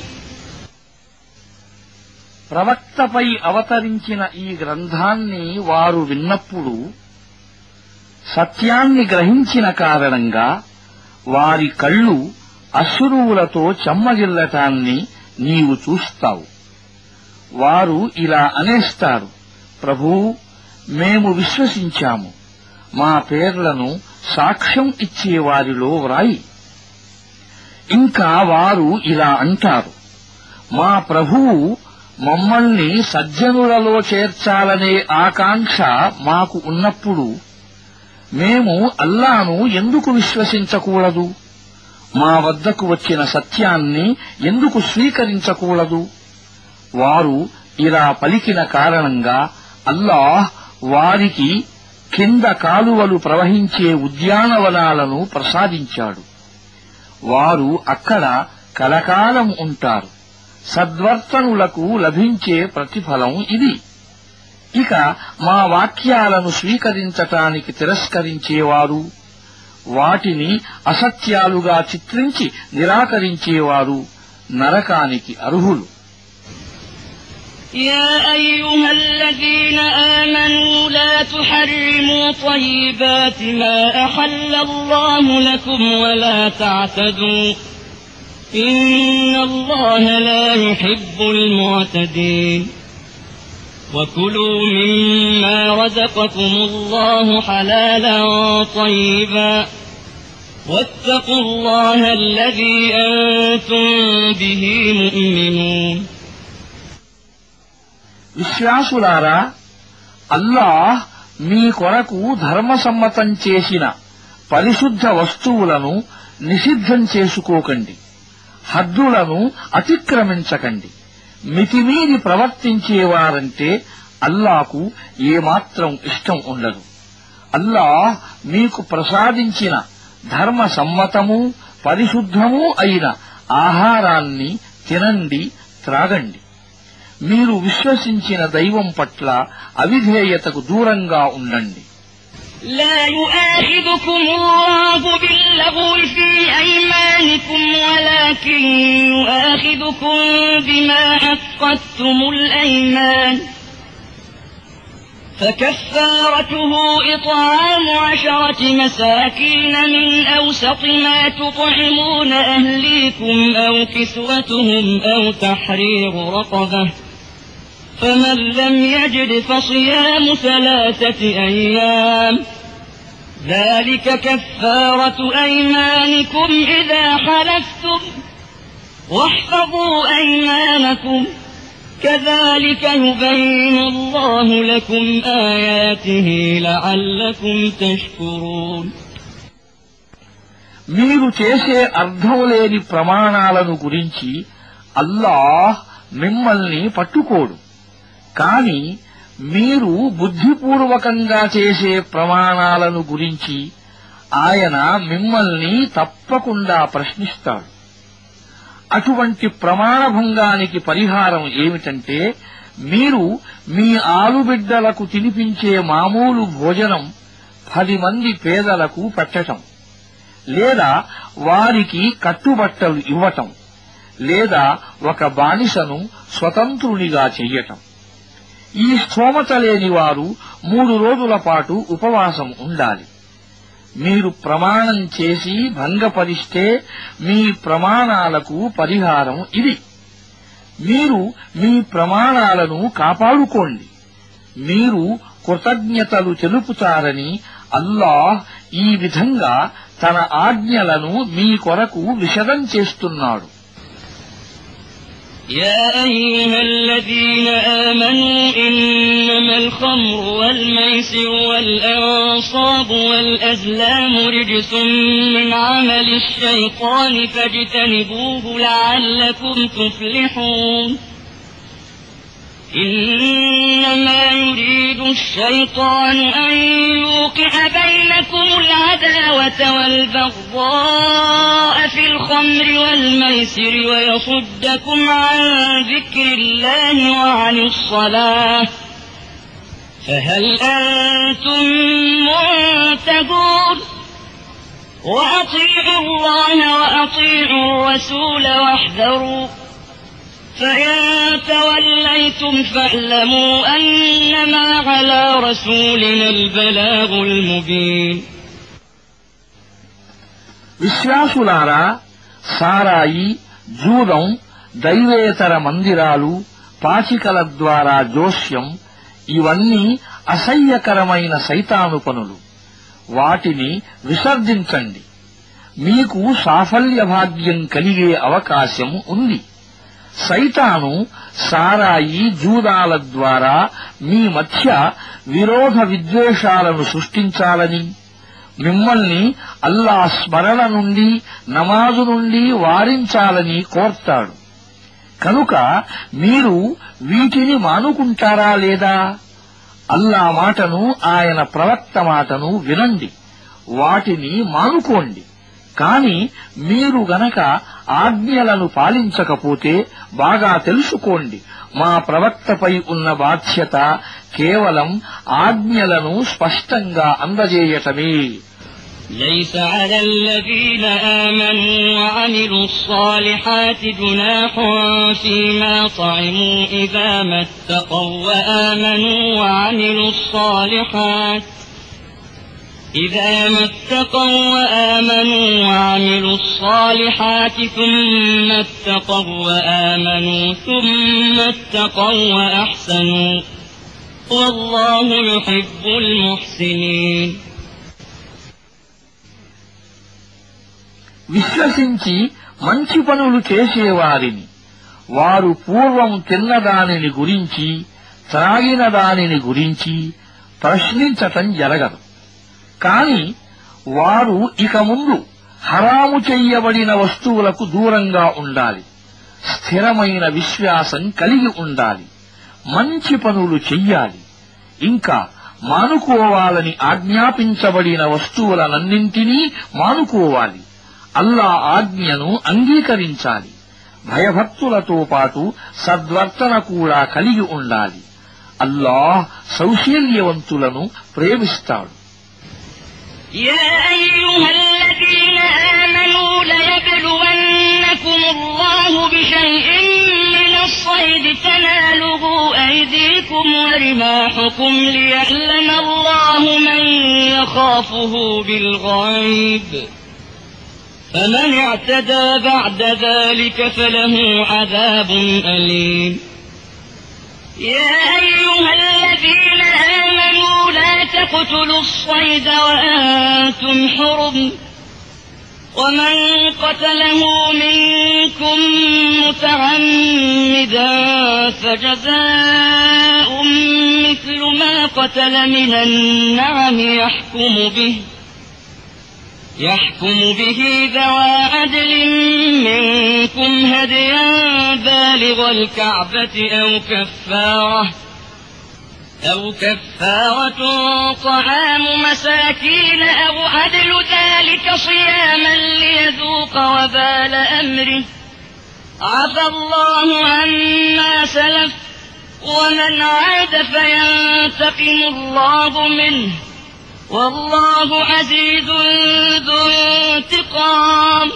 ప్రవక్తపై అవతరించిన ఈ గ్రంథాన్ని వారు విన్నప్పుడు సత్యాన్ని గ్రహించిన కారణంగా వారి కళ్ళు అశ్రువులతో చెమ్మగిల్లటాన్ని నీవు చూస్తావు. వారు ఇలా అనేస్తారు, ప్రభూ, మేము విశ్వసించాము, మా పేర్లను సాక్ష్యం ఇచ్చేవారిలో వ్రాయి. ఇంకా వారు ఇలా అంటారు, మా ప్రభువు మమ్మల్ని సజ్జనులలో చేర్చాలనే ఆకాంక్ష మాకు ఉన్నప్పుడు మేము అల్లాను ఎందుకు విశ్వసించకూడదు? మా వద్దకు వచ్చిన సత్యాన్ని ఎందుకు స్వీకరించకూడదు? వారు ఇలా పలికిన కారణంగా అల్లాహ్ వారికి కింద కాలువలు ప్రవహించే ఉద్యానవనాలను ప్రసాదించాడు. వారు అక్కడ కలకాలం ఉంటారు. సద్వర్తనులకు లభించే ప్రతిఫలం ఇది. ఇక మా వాక్యాలను స్వీకరించటానికి తిరస్కరించేవారు, వాటిని అసత్యాలుగా చిత్రించి నిరాకరించేవారు నరకానికి అర్హులు. يا أيها الذين آمنوا لا تحرموا طيبات ما أحل الله لكم ولا تعتدوا إن الله لا يحب المعتدين وكلوا مما رزقكم الله حلالا طيبا واتقوا الله الذي أنتم به مؤمنون విశ్వాసులారా, అల్లాహ్ మీ కొరకు ధర్మసమ్మతం చేసిన పరిశుద్ధ వస్తువులను నిషిద్ధం చేసుకోకండి. హద్దులను అతిక్రమించకండి. మితిమీరి ప్రవర్తించేవారంటే అల్లాహకు ఏమాత్రం ఇష్టం ఉండదు. అల్లాహ్ మీకు ప్రసాదించిన ధర్మసమ్మతము పరిశుద్ధమూ అయిన ఆహారాన్ని తినండి, త్రాగండి. మీరు విశ్వసించిన దైవం పట్ల అవిధేయతకు దూరంగా ఉండండి. لا يؤاخذكم الله باللغو في أيمانكم ولكن يؤاخذكم بما عقدتم الأيمان فكفارته إطعام 10 مساكين من أوسط ما تطعمون أهليكم أو كسوتهم أو تحرير رقبة فمن لم يجد فصيام 3 أيام ذلك كفارة أيمانكم إذا حلفتم واحفظوا أيمانكم كذلك يبين الله لكم آياته لعلكم تشكرون మీరు చేసే అర్థం లేని ప్రమాణాలను గురించి అల్లాహ్ మిమ్మల్ని పట్టుకోడు. కాని మీరు బుద్ధిపూర్వకంగా చేసే ప్రమాణాలను గురించి ఆయన మిమ్మల్ని తప్పకుండా ప్రశ్నిస్తాడు. అటువంటి ప్రమాణభంగానికి పరిహారం ఏమిటంటే, మీరు మీ ఆలుబిడ్డలకు తినిపించే మామూలు భోజనం 10 మంది పేదలకు పెట్టటం, లేదా వారికి కట్టుబట్టలు ఇవ్వటం, లేదా ఒక బానిసను స్వతంత్రునిగా చెయ్యటం. ఈ స్థోమత లేని వారు 3 రోజుల పాటు ఉపవాసం ఉండాలి. మీరు ప్రమాణం చేసి భంగపరిస్తే మీ ప్రమాణాలకు పరిహారం ఇది. మీరు మీ ప్రమాణాలను కాపాడుకోండి. మీరు కృతజ్ఞతలు తెలుపుతారని అల్లాహ్ ఈ విధంగా తన ఆజ్ఞలను మీ కొరకు విశదం చేస్తున్నాడు. يا أيها الذين آمنوا إنما الخمر والميسر والأنصاب والأزلام رجس من عمل الشيطان فاجتنبوه لعلكم تفلحون إنما يريد الشيطان أن يوقع بينكم العداوة والبغضاء في الخمر والميسر ويصدكم عن ذكر الله وعن الصلاة فهل أنتم منتهون وأطيعوا الله وأطيعوا الرسول واحذروا فإن توليتم فاعلموا أنما على رسولنا البلاغ المبين. విశ్వాసులారా, సారాయి, జూదం, దైవేతర మందిరాలు, పాచికల ద్వారా జోస్యం ఇవన్నీ అసహ్యకరమైన సైతాను పనులు. వాటిని విసర్జించండి. మీకు సాఫల్య భాగ్యం కలిగే అవకాశం ఉంది. సైతాను సారాయి, జూదాల ద్వారా మీ మధ్య విరోధ విద్వేషాలను సృష్టించాలని, మిమ్మల్ని అల్లాహ్ స్మరణ నుండి, నమాజు నుండి వారించాలని కోర్తాడు. కనుక మీరు వీటిని మానుకుంటారా లేదా? అల్లా మాటను, ఆయన ప్రవక్త మాటను వినండి, వాటిని మానుకోండి. కాని మీరు గనక ఆజ్ఞలను పాలించకపోతే బాగా తెలుసుకోండి, మా ప్రవక్తపై ఉన్న బాధ్యత కేవలం ఆజ్ఞలను స్పష్టంగా అందజేయటమే. ليس على الذين آمنوا وعملوا الصالحات جناح فيما طعموا إذا ما اتقوا وآمنوا وعملوا الصالحات ثم اتقوا وآمنوا ثم اتقوا وأحسنوا والله يحب المحسنين. విశ్వసించి మంచి పనులు చేసేవారిని వారు పూర్వం తిన్నదానిని గురించి, త్రాగిన దానిని గురించి ప్రశ్నించటం జరగదు. కాని వారు ఇక ముందు హరాము చెయ్యబడిన వస్తువులకు దూరంగా ఉండాలి, స్థిరమైన విశ్వాసం కలిగి ఉండాలి, మంచి పనులు చెయ్యాలి, ఇంకా మానుకోవాలని ఆజ్ఞాపించబడిన వస్తువులనన్నింటినీ మానుకోవాలి. అల్లా ఆజ్ఞను అంగీకరించాలి, భయభక్తులతో పాటు సద్వర్తన కూడా కలిగి ఉండాలి. అల్లాహ్ సౌశీల్యవంతులను ప్రేమిస్తాడు. يا أيها الذين آمنوا ليبلونكم الله بشيء من الصيد تناله أيديكم ورماحكم ليعلم الله من يخافه بالغيب فمن اعتدى بعد ذلك فله عذاب أليم. يا أيها الذين آمنوا لا تقتلوا الصيد وأنتم حرم ومن قتله منكم متعمدا فجزاء مثل ما قتل من النعم يحكم به ذوى عدل منكم هديا بالغ الكعبة أو كفارة طعام مساكين أو عدل ذلك صياما ليذوق وبال أمره عفى الله عما سلف ومن عاد فينتقم الله منه والله عزيز ذو انتقام.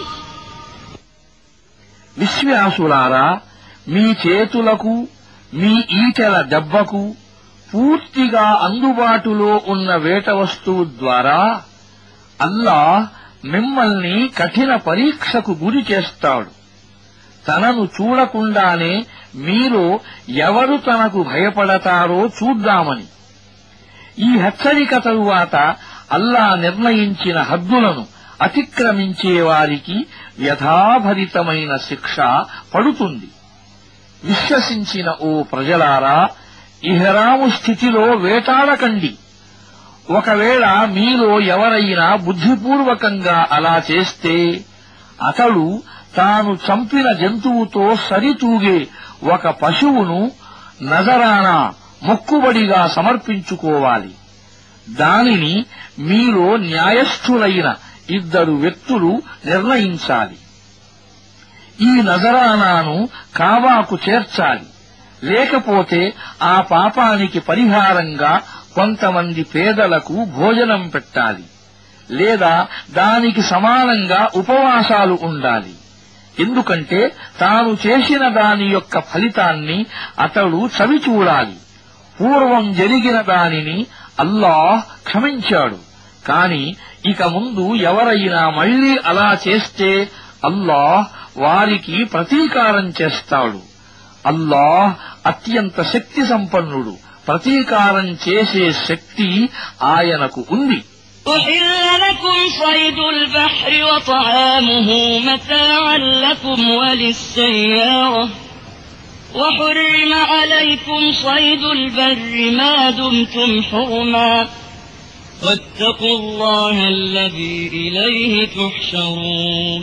విశ్వాసులారా, మీ చేతులకు మీ ఈటెల దెబ్బకు పూర్తిగా అందుబాటులో ఉన్న వేట వస్తువు ద్వారా అల్లాహ్ మిమ్మల్ని కఠిన పరీక్షకు గురి చేస్తాడు. తనను చూడకుండానే మీలో ఎవరు తనకు భయపడతారో చూద్దామని. ఈ హెచ్చరిక తరువాత అల్లాహ్ నిర్ణయించిన హద్దులను అతిక్రమించే వారికి వ్యథాభరితమైన శిక్ష పడుతుంది. విశ్వసించిన ఓ ప్రజలారా, ఇహ్రాము స్థితిలో వేటాడకండి. ఒకవేళ మీలో ఎవరైనా బుద్ధిపూర్వకంగా అలా చేస్తే అతడు తాను చంపిన జంతువుతో సరితూగే ఒక పశువును నజరానా మొక్కుబడిగా సమర్పించుకోవాలి. దానిని మీలో న్యాయస్థులైన 2 వ్యక్తులు నిర్ణయించాలి. ఈ నజరానాను కాబాకు చేర్చాలి. లేకపోతే ఆ పాపానికి పరిహారంగా కొంతమంది పేదలకు భోజనం పెట్టాలి, లేదా దానికి సమానంగా ఉపవాసాలు ఉండాలి. ఎందుకంటే తాను చేసిన దాని యొక్క ఫలితాన్ని అతడు చవిచూడాలి. పూర్వం జరిగిన దానిని అల్లాహ్ క్షమించాడు. కాని ఇక ముందు ఎవరైనా మళ్లీ అలా చేస్తే అల్లాహ్ వారికి ప్రతీకారం చేస్తాడు. అల్లాహ్ అత్యంత శక్తి సంపన్నుడు. ప్రతీకారం చేసే శక్తి ఆయనకు ఉంది. أحل لكم صيد البحر وطعامه متاعا لكم وللسيارة وحرم عليكم صيد البر ما دمتم حرما واتقوا الله الذي إليه تحشرون.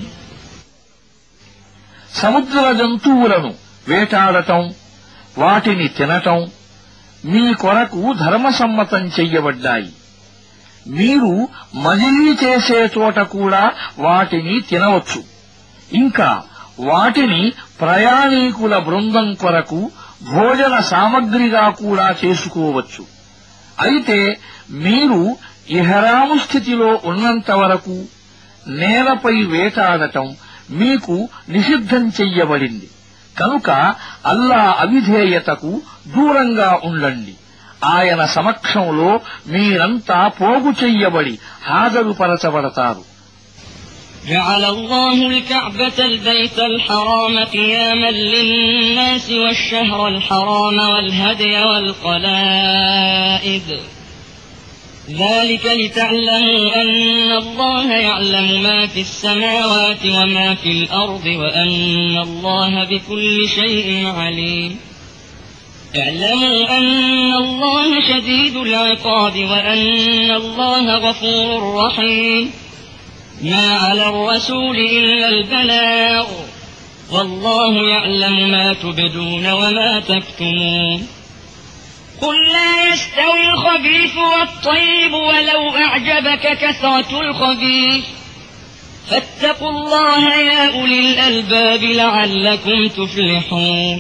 సముద్ర జంతువులను వేటాడటం, వాటిని తినటం మీ కొరకు ధర్మసమ్మతం చెయ్యబడ్డాయి. మీరు మజిలీ చేసే చోట కూడా వాటిని తినవచ్చు. ఇంకా వాటిని ప్రయాణీకుల బృందం కొరకు భోజన సామగ్రిగా కూడా చేసుకోవచ్చు. అయితే మీరు ఇహ్రాము స్థితిలో ఉన్నంత వరకు నేలపై వేటాడటం మీకు నిషిద్ధం చెయ్యబడింది. కనుక అల్లాహ్ అవిధేయతకు దూరంగా ఉండండి. ఆయన సమక్షంలో మీరంతా పోగు చెయ్యబడి హాజరుపరచబడతారు. جعل الله الكعبة البيت الحرام قياما للناس والشهر الحرام والهدي والقلائد ذلك لتعلموا أن الله يعلم ما في السماوات وما في الأرض وأن الله بكل شيء عليم. اعلموا أن الله شديد العقاب وأن الله غفور رحيم. ما على الرسول إلا البلاغ والله يعلم ما تبدون وما تكتمون. قل لا يستوي الخبيث والطيب ولو أعجبك كثرة الخبيث فاتقوا الله يا أولي الألباب لعلكم تفلحون.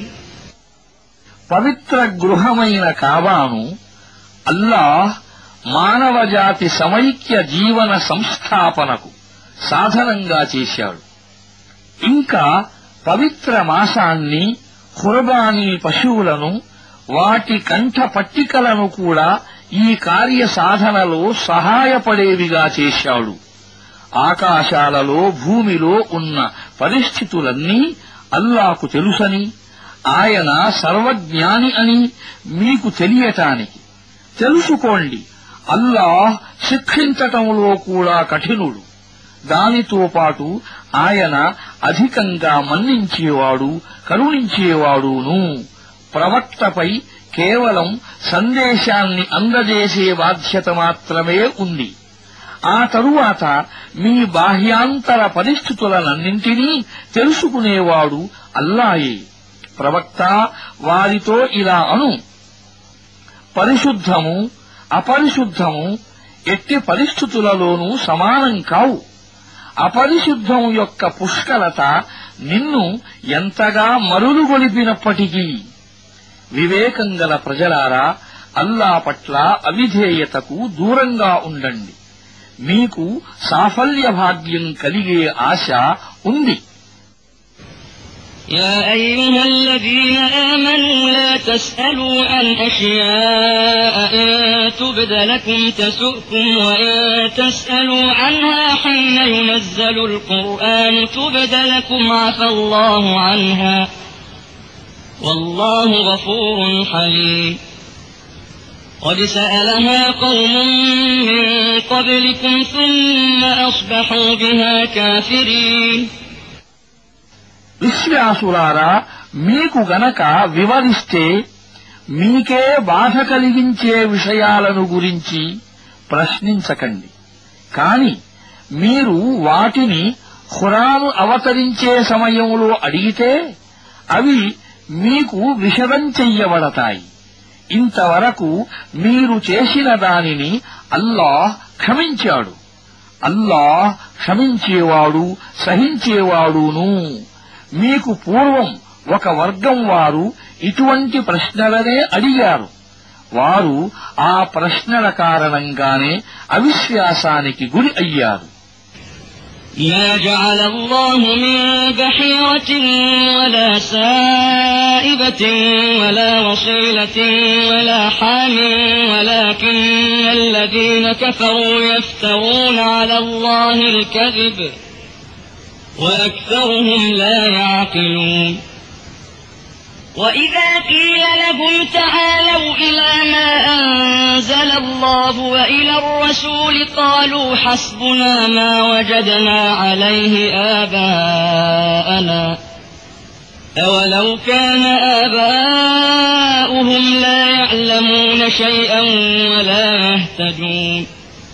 పవిత్ర గృహమైన కాబాను అల్లాహ్ మానవజాతి సమైక్య జీవన సంస్థాపనకు సాధనంగా చేశాడు. ఇంకా పవిత్ర మాసాన్ని, ఖుర్బానీ పశువులను, వాటి కంఠ పట్టికలను కూడా ఈ కార్య సాధనలో సహాయపడేవిగా చేశాడు. ఆకాశాలలో భూమిలో ఉన్న పరిస్థితులన్నీ అల్లాహకు తెలుసని, ఆయన సర్వజ్ఞాని అని మీకు తెలియటానికి. తెలుసుకోండి, అల్లాహ్ శిక్షించటంలో కూడా కఠినుడు. దానితో పాటు ఆయన అధికంగా మన్నించేవాడు, కరుణించేవాడును. ప్రవక్తపై కేవలం సందేశాన్ని అందజేసే బాధ్యత మాత్రమే ఉంది. ఆ తరువాత మీ బాహ్యాంతర పరిస్థితులనన్నింటినీ తెలుసుకునేవాడు అల్లాయే. ప్రవక్త వారితో ఇలా అను, పరిశుద్ధము అపరిశుద్ధము ఎట్టి పరిస్థితులలోనూ సమానం కావు. అపరిశుద్ధం యొక్క పుష్కలత నిన్ను ఎంతగా మరులుగొలిపినప్పటికీ. వివేకం గల ప్రజలారా, అల్లా పట్ల అవిధేయతకు దూరంగా ఉండండి. మీకు సాఫల్య భాగ్యం కలిగే ఆశ ఉంది. يا أيها الذين آمنوا لا تسألوا عن أشياء إن تبد لكم تسؤكم وإن تسألوا عنها حين ينزل القرآن تبد لكم عفى الله عنها والله غفور حليم قد سألها قوم من قبلكم ثم أصبحوا بها كافرين. విశ్వాసులారా, మీకు గనక వివరిస్తే మీకే బాధ కలిగించే విషయాలను గురించి ప్రశ్నించకండి. కాని మీరు వాటిని ఖురాను అవతరించే సమయంలో అడిగితే అవి మీకు విషదం చెయ్యబడతాయి. ఇంతవరకు మీరు చేసిన దానిని అల్లాహ్ క్షమించాడు. అల్లాహ్ క్షమించేవాడు సహించేవాడును. మీకు పూర్వం ఒక వర్గం వారు ఇటువంటి ప్రశ్నలనే అడిగారు. వారు ఆ ప్రశ్నల కారణంగానే అవిశ్వాసానికి గురి అయ్యారు. ما جعل الله من بحيرة ولا سائبة ولا وصيلة ولا حام ولكن الذين كفروا يفترون على الله الكذب وأكثرهم لا يعقلون. وإذا قيل لهم تعالوا إلى ما أنزل الله وإلى الرسول قالوا حسبنا ما وجدنا عليه آباءنا أولو كان آباؤهم لا يعلمون شيئا ولا يهتدون.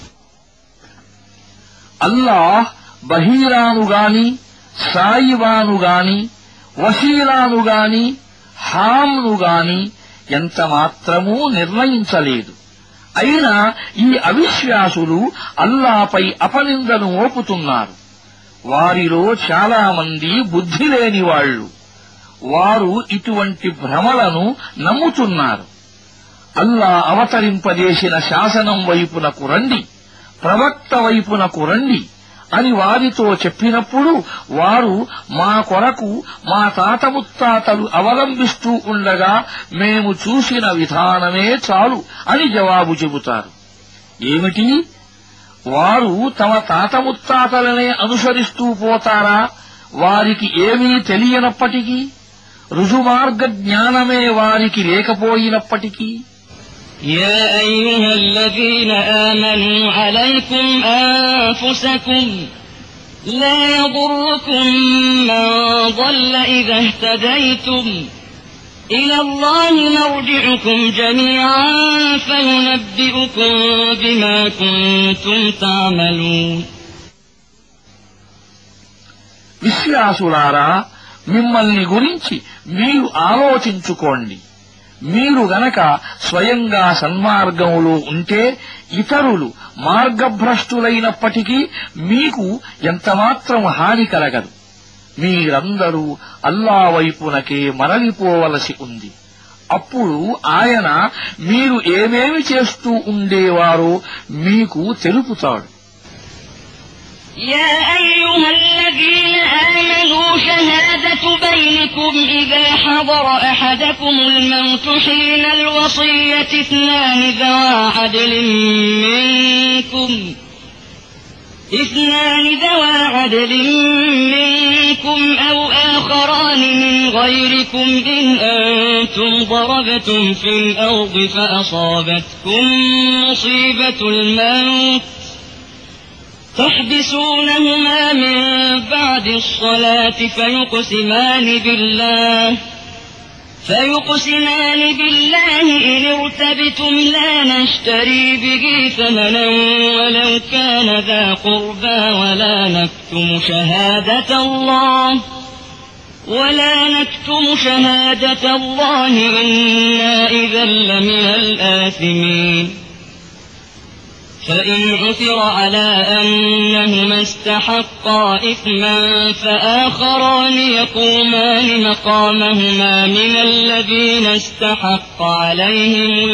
అల్లాహ్ బహీరాను గాని సాయిబాను గాని వసీలాను గాని హామ్ను గాని ఎంత మాత్రమూ నిర్ణయించలేదు. అయినా ఈ అవిశ్వాసులు అల్లాపై అపనిందను మోపుతున్నారు. వారిలో చాలా మంది బుద్ధి లేని వాళ్ళు. వారు ఇటువంటి భ్రమలను నమ్ముతున్నారు. అల్లా అవతరింపజేసిన శాసనం వైపునకు రండి, ప్రవక్త వైపునకు రండి అని వారితో చెప్పినప్పుడు వారు మా కొరకు మా తాత ముత్తాతలు అవలంబిస్తూ ఉండగా మేము చూసిన విధానమే చాలు అని జవాబు చెబుతారు. ఏమిటి? వారు తమ తాత ముత్తాతలనే అనుసరిస్తూ పోతారా? వారికి ఏమీ తెలియనప్పటికీ, రుజుమార్గ జ్ఞానమే వారికి లేకపోయినప్పటికీ. يا أيها الذين آمنوا عليكم أنفسكم لا يضركم من ضل إذا اهتديتم إلى الله مرجعكم جميعا فينبئكم بما كنتم تعملون. విశ్వాసులారా, మిమ్మల్ని గురించి మీరు ఆలోచించుకోండి. మీరు గనక స్వయంగా సన్మార్గంలో ఉంటే ఇతరులు మార్గభ్రష్టులైనప్పటికీ మీకు ఎంతమాత్రం హాని కలగదు. మీరందరూ అల్లా వైపునకే మరలిపోవలసి ఉంది. అప్పుడు ఆయన మీరు ఏమేమి చేస్తూ ఉండేవారో మీకు తెలుపుతాడు. يا أيها الذين آمنوا شهادة بينكم إذا حضر أحدكم الموت حين الوصية اثنان ذوى عدل منكم أو آخران من غيركم إن أنتم ضربتم في الأرض فأصابتكم مصيبة الموت تحبسونهما من بعد الصلاة فيقسمان بالله إن ارتبتم لا نشتري به ثمنا ولو كان ذا قربى ولا نكتم شهادة الله ولا نكتم شهادة الله إنا إذا لمن الآثمين فإن عثر على أنهما استحقا إثما فآخران يقومان مقامهما من الذين استحق عليهم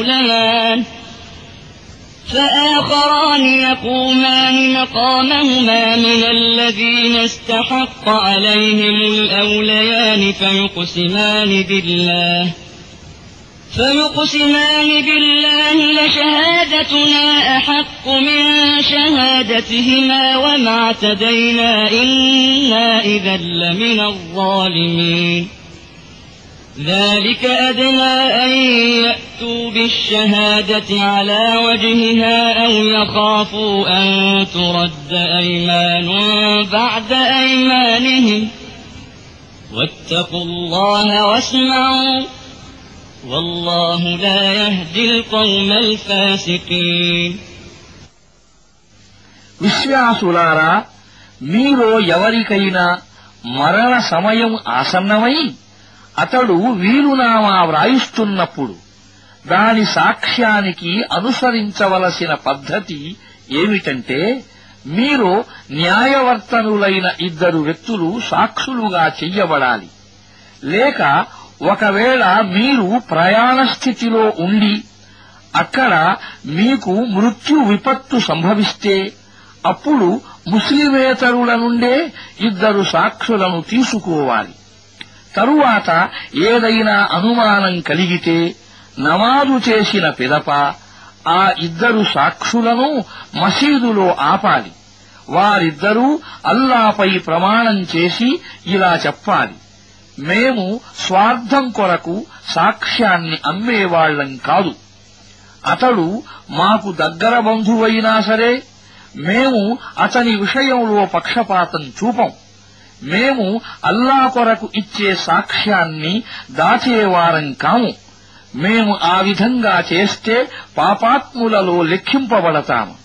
الأوليان فيقسمان بالله لشهادتنا أحق من شهادتهما وما اعتدينا إنا إذا لمن الظالمين ذلك أدنى أن يأتوا بالشهادة على وجهها أو يخافوا أن ترد أيمان بعد أيمانهم واتقوا الله واسمعوا والله لا يهدي القوم الفاسقين విశ్వాసులారా మీలో ఎవరికైనా మరణ సమయం ఆసన్నమై అతడు వీలునామా వ్రాయిస్తున్నప్పుడు దాని సాక్ష్యానికి అనుసరించవలసిన పద్ధతి ఏమిటంటే మీరు న్యాయవర్తనులైన ఇద్దరు వ్యక్తులు సాక్షులుగా చెయ్యబడాలి లేక ఒకవేళ మీరు ప్రయాణ స్థితిలో ఉండి అక్కడ మీకు మృత్యు విపత్తు సంభవిస్తే అప్పుడు ముస్లిమేతరుల నుండే ఇద్దరు సాక్షులను తీసుకోవాలి తరువాత ఏదైనా అనుమానం కలిగితే నమాజు చేసిన పిదప ఆ ఇద్దరు సాక్షులను మసీదులో ఆపాలి వారిద్దరూ అల్లాపై ప్రమాణం చేసి ఇలా చెప్పాలి మేము స్వార్థం కొరకు సాక్ష్యాన్ని అమ్మేవాళ్లం కాదు అతడు మాకు దగ్గర బంధువైనా సరే మేము అతని విషయంలో పక్షపాతం చూపం మేము అల్లా కొరకు ఇచ్చే సాక్ష్యాన్ని దాచేవారం కాము మేము ఆ విధంగా చేస్తే పాపాత్ములలో లెక్కింపబడతాము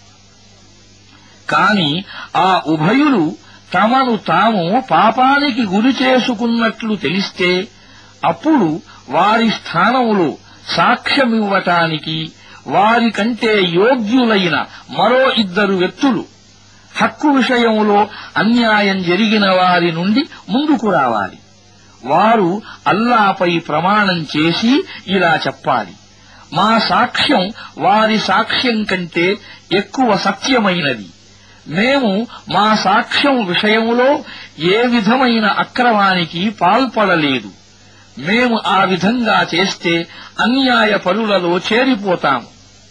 కాని ఆ ఉభయులు తమను తాము పాపానికి గురి చేసుకున్నట్లు తెలిస్తే అప్పుడు వారి స్థానములో సాక్ష్యమివ్వటానికి వారికంటే యోగ్యులైన మరో ఇద్దరు వ్యక్తులు హక్కు విషయంలో అన్యాయం జరిగిన వారి నుండి ముందుకు రావాలి వారు అల్లాపై ప్రమాణం చేసి ఇలా చెప్పాలి మా సాక్ష్యం వారి సాక్ష్యం కంటే ఎక్కువ సత్యమైనది మేము మా సాక్ష్యం విషయంలో ఏ విధమైన అక్రమానికి పాల్పడలేదు మేము ఆ విధంగా చేస్తే అన్యాయపరులలో చేరిపోతాము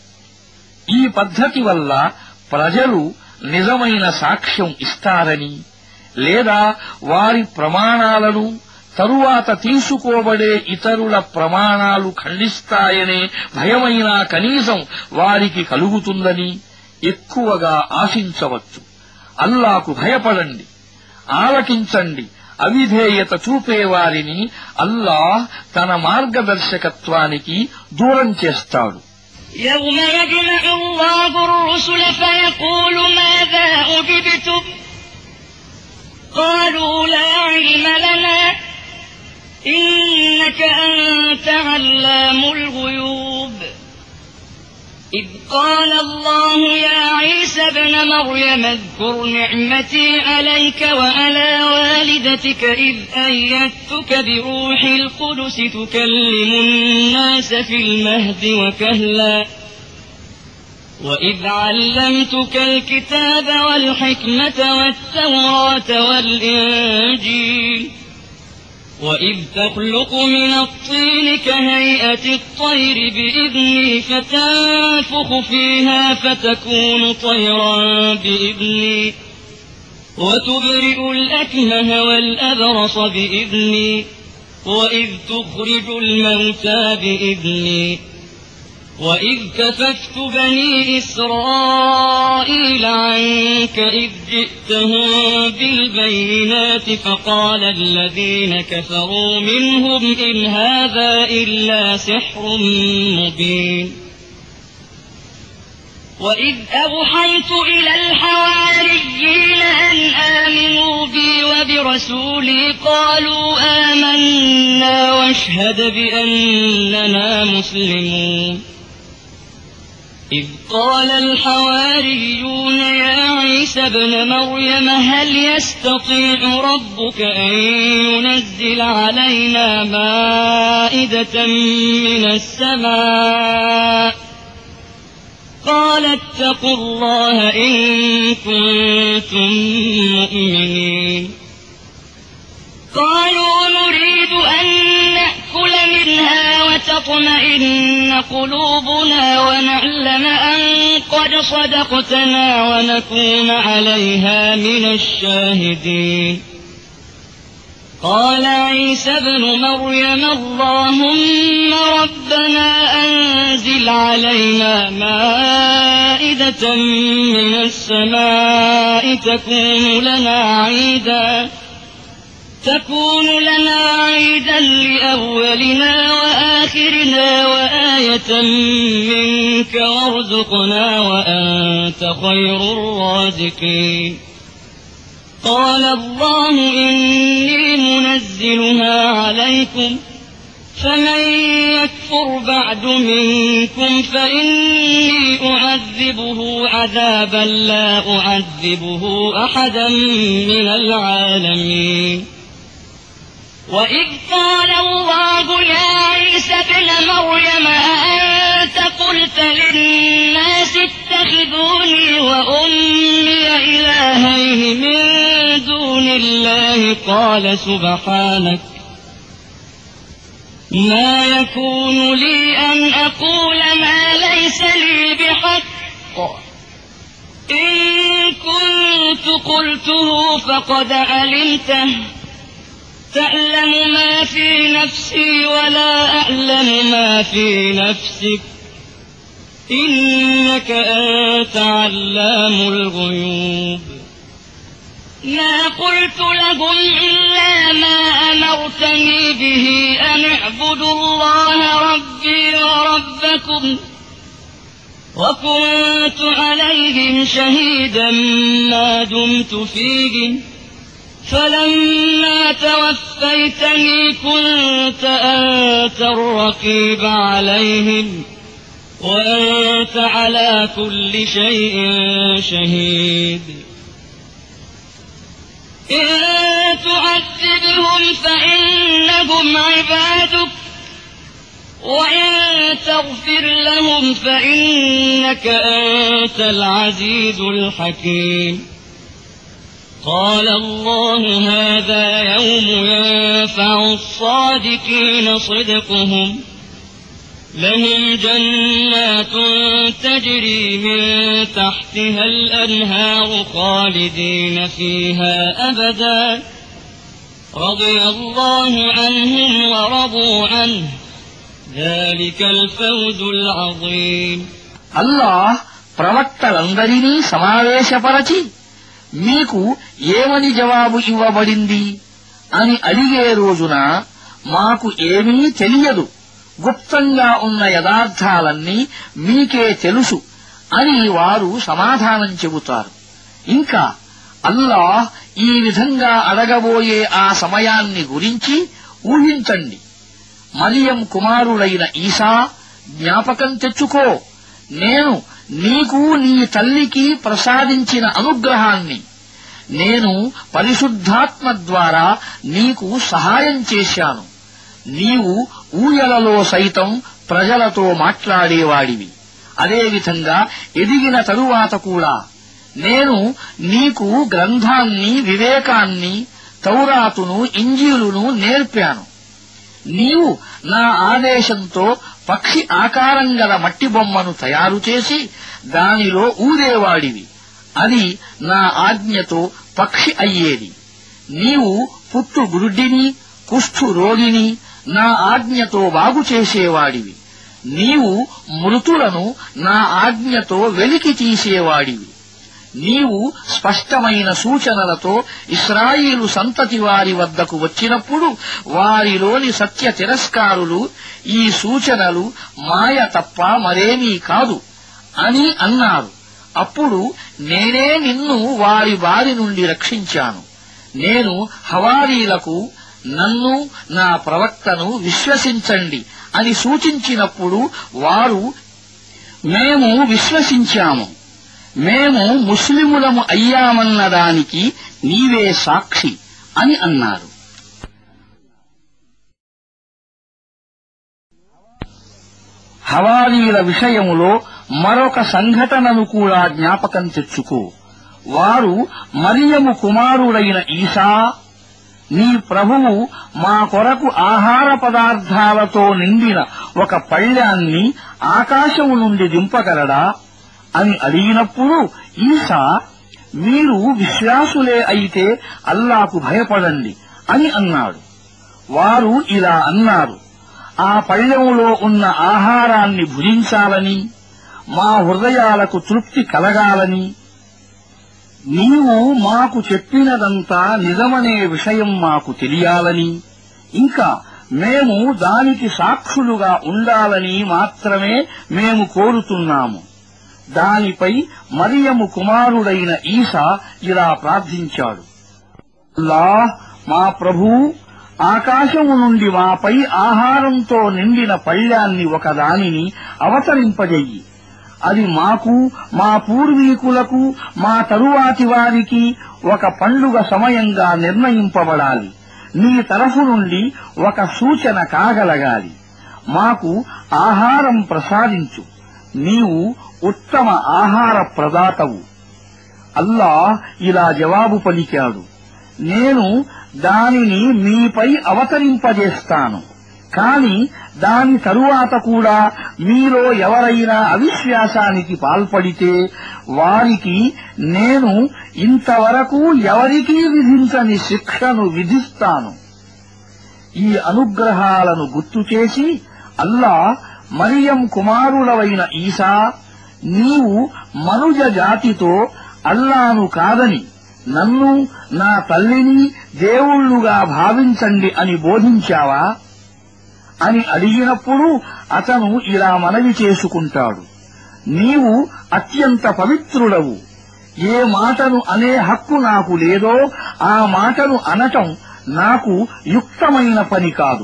ఈ పద్ధతి వల్ల ప్రజలు నిజమైన సాక్ష్యం ఇస్తారని లేదా వారి ప్రమాణాలను తరువాత తీసుకోబడే ఇతరుల ప్రమాణాలు ఖండిస్తాయనే భయమైనా కనీసం వారికి కలుగుతుందని ఎక్కువగా ఆశించవచ్చు అల్లాకు భయపడండి ఆలకించండి అవిధేయత చూపేవారిని అల్లాహ్ తన మార్గదర్శకత్వానికి దూరం చేస్తాడు يوم يجمع الله الرسل فيقول ماذا أجبتم قالوا لا علم لنا إنك أنت علام الغيوب إذ قال الله يا عيسى ابن مريم اذكر نعمتي عليك وعلى والدتك إذ أيدتك بروح القدس تكلم الناس في المهد وكهلا وإذ علمتك الكتاب والحكمة والتوراة والإنجيل وإذ تخلق من الطين كهيئة الطير بإذني فتنفخ فيها فتكون طيرا بإذني وتبرئ الأكمه والأبرص بإذني وإذ تخرج الموتى بإذني وإذ كففت بني إسرائيل عنك إذ جئتهم بالبينات فقال الذين كفروا منهم إن هذا إلا سحر مبين وإذ أوحيت إلى الحواريين أن آمنوا بي وبرسولي ورسولي قالوا آمنا واشهد بأننا مسلمون إذ قال الحواريون يا عيسى ابن مريم هل يستطيع ربك أن ينزل علينا مائدة من السماء قال اتقوا الله إن كنتم مؤمنين قالوا نريد أن نأكل منها وتطمئن قلوبنا ونعلم أن قد صدقتنا ونكون عليها من الشاهدين قال عيسى ابن مريم اللهم ربنا أنزل علينا مائدة من السماء تكون لنا عيدا لأولنا وآخرنا وآية منك وارزقنا وأنت خير الرازقين قال الله إني منزلها عليكم فمن يكفر بعد منكم فإني أعذبه عذابا لا أعذبه أحدا من العالمين وإذ قال الله يا عيسى ابن مريم أأنت قلت للناس اتخذوني وأمي إلهين من دون الله قال سبحانك ما يكون لي أن أقول ما ليس لي بحق إن كنت قلته فقد علمته تعلم ما في نفسي ولا أعلم ما في نفسك إنك أنت علام الغيوب ما قلت لهم إلا ما أمرتني به أن اعبدوا الله ربي وربكم وكنت عليهم شهيدا ما دمت فيهم فلما توفيتني كنت أنت الرقيب عليهم وأنت على كل شيء شهيد إن تعذبهم فإنهم عبادك وإن تغفر لهم فإنك أنت العزيز الحكيم قال الله هذا يوم ينفع الصادقين صدقهم لهم جنات تجري من تحتها الأنهار خالدين فيها أبدا رضي الله عنهم ورضوا عنه ذلك الفوز العظيم అల్లాహ్ ప్రవక్తలందరినీ సమావేశపరచి మీకు ఏమని జవాబు ఇవ్వబడింది అని అడిగే రోజున మాకు ఏమీ తెలియదు గుప్తంగా ఉన్న యథార్థాలన్నీ మీకే తెలుసు అని వారు సమాధానం చెబుతారు ఇంకా అల్లాహ్ ఈ విధంగా అడగబోయే ఆ సమయాన్ని గురించి ఊహించండి మరియం కుమారుడైన ఈసా జ్ఞాపకం తెచ్చుకో నేను నీకు నీ తల్లికి ప్రసాదించిన అనుగ్రహాన్ని నేను పరిశుద్ధాత్మ ద్వారా నీకు సహాయం చేశాను నీవు ఊయలలో సైతం ప్రజలతో మాట్లాడేవాడివి అదేవిధంగా ఎదిగిన తరువాత కూడా నేను నీకు గ్రంథాన్ని వివేకాన్ని తౌరాతును ఇంజీలును నేర్పాను నీవు నా ఆదేశంతో పక్షి ఆకారం గల మట్టి బొమ్మను తయారు చేసి దానిలో ఊదేవాడివి అది నా ఆజ్ఞతో పక్షి అయ్యేది నీవు పుట్టు గురుడిని కుష్ఠు రోగిని నా ఆజ్ఞతో బాగు చేసేవాడివి నీవు మృతులను నా ఆజ్ఞతో వెలికి తీసేవాడివి నీవు స్పష్టమైన సూచనలతో ఇశ్రాయేలు సంతతి వారి వద్దకు వచ్చినప్పుడు వారిలోని సత్య తిరస్కారులు ఈ సూచనలు మాయ తప్ప మరేమీ కాదు అని అన్నారు అప్పుడు నేనే నిన్ను వారి బారి నుండి రక్షించాను నేను హవారీలకు నన్ను నా ప్రవక్తను విశ్వసించండి అని సూచించినప్పుడు వారు మేము విశ్వసించాము, మేము ముస్లిములము అయ్యామన్నదానికి నీవే సాక్షి అని అన్నారు. హవారీల విషయములో మరొక సంఘటనను కూడా జ్ఞాపకం తెచ్చుకో. వారు మరియము కుమారుడైన ఈసా, నీ ప్రభువు మా కొరకు ఆహార పదార్థాలతో నిండిన ఒక పళ్ళ్యాన్ని ఆకాశము నుండి దింపగలడా అని అడిగినప్పుడు ఈసా, మీరు విశ్వాసులే అయితే అల్లాకు భయపడండి అని అన్నాడు. వారు ఇలా అన్నారు, ఆ పళ్ళ్యములో ఉన్న ఆహారాన్ని భుజించాలని, మా హృదయాలకు తృప్తి కలగాలని, నీవు మాకు చెప్పినదంతా నిజమనే విషయం మాకు తెలియాలని, ఇంకా మేము దానికి సాక్షులుగా ఉండాలని మాత్రమే మేము కోరుతున్నాము. దానిపై మరియము కుమారుడైన ఈసా ఇలా ప్రార్థించాడు, అల్లాహ్, మా ప్రభూ, ఆకాశము నుండి మాపై ఆహారంతో నిండిన పళ్ళ్యాన్ని ఒకదానిని అవతరింపజెయ్యి. అది మాకు, మా పూర్వీకులకు, మా తరువాతి వారికి ఒక పండుగ సమయంగా నిర్ణయింపబడాలి. నీ తరఫు నుండి ఒక సూచన కాగలగాలి. మాకు ఆహారం ప్రసాదించు, నీవు ఉత్తమ ఆహార ప్రదాతవు. అల్లాహ్ ఇలా జవాబు పలికాడు, నేను దానిని మీపై అవతరింపజేస్తాను, కాని దాని తరువాత కూడా మీలో ఎవరైనా అవిశ్వాసానికి పాల్పడితే వారికి నేను ఇంతవరకు ఎవరికీ విధించని శిక్షను విధిస్తాను. ఈ అనుగ్రహాలను గుర్తుచేసి అల్లాహ్ మరియం కుమారుడవైన ఈసా, నీవు మనుజ జాతితో అల్లాను కాదని నన్ను, నా తల్లిని దేవుళ్లుగా భావించండి అని బోధించావా అని అడిగినప్పుడు అతను ఇలా మనవి చేసుకుంటాడు, నీవు అత్యంత పవిత్రుడవు. ఏ మాటను అనే హక్కు నాకు లేదో ఆ మాటను అనటం నాకు యుక్తమైన పని కాదు.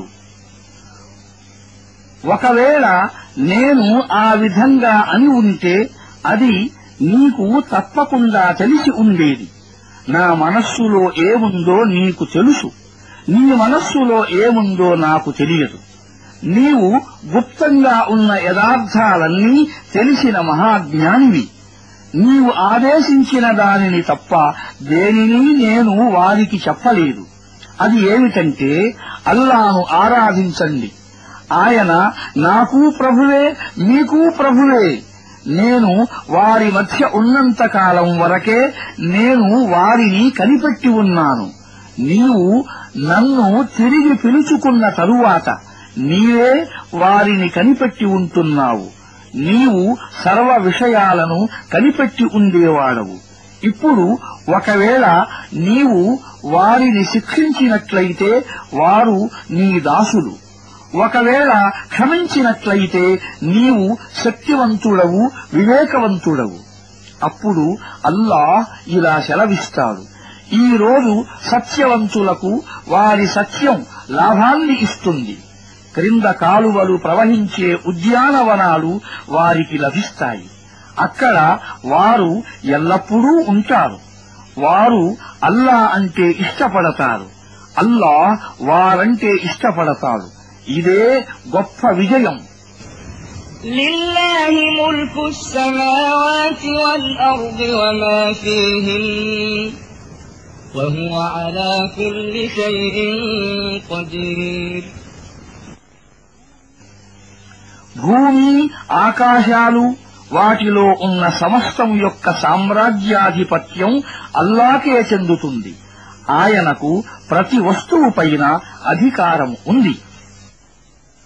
ఒకవేళ నేను ఆ విధంగా అని ఉంటే అది నీకు తప్పకుండా తెలిసి ఉండేది. నా మనస్సులో ఏముందో నీకు తెలుసు, నీ మనస్సులో ఏముందో నాకు తెలియదు. నీవు గుప్తంగా ఉన్న యథార్థాలన్నీ తెలిసిన మహాజ్ఞానివి. నీవు ఆదేశించిన దానిని తప్ప దేనిని నేను వారికి చెప్పలేదు. అది ఏమిటంటే, అల్లాను ఆరాధించండి. ఆయన నాకు ప్రభువే, మీకు ప్రభువే. నేను వారి మధ్య ఉన్నంత కాలం వరకే నేను వారిని కనిపెట్టి ఉన్నాను. నీవు నన్ను తిరిగి పిలుచుకున్న తరువాత నీవే వారిని కనిపెట్టి ఉంటున్నావు. నీవు సర్వ విషయాలను కనిపెట్టి ఉండేవాడవు. ఇప్పుడు ఒకవేళ నీవు వారిని శిక్షించినట్లయితే వారు నీ దాసులు. ఒకవేళ క్షమించినట్లయితే నీవు శక్తివంతుడవు, వివేకవంతుడవు. అప్పుడు అల్లాహ్ ఇలా సెలవిస్తాడు, ఈ రోజు సత్యవంతులకు వారి సత్యం లాభాన్ని ఇస్తుంది. క్రింద కాలువలు ప్రవహించే ఉద్యానవనాలు వారికి లభిస్తాయి. అక్కడ వారు ఎల్లప్పుడూ ఉంటారు. వారు అల్లా అంటే ఇష్టపడతారు, అల్లాహ్ వారంటే ఇష్టపడతాడు. ఇదే గొప్ప విజయం. لله ملك السماوات والأرض وما فيهن وهو على كل شيء قدير. భూమి, ఆకాశాలు, వాటిలో ఉన్న సమస్తం యొక్క సామ్రాజ్యాధిపత్యం అల్లాకే చెందుతుంది. ఆయనకు ప్రతి వస్తువుపైన అధికారం ఉంది.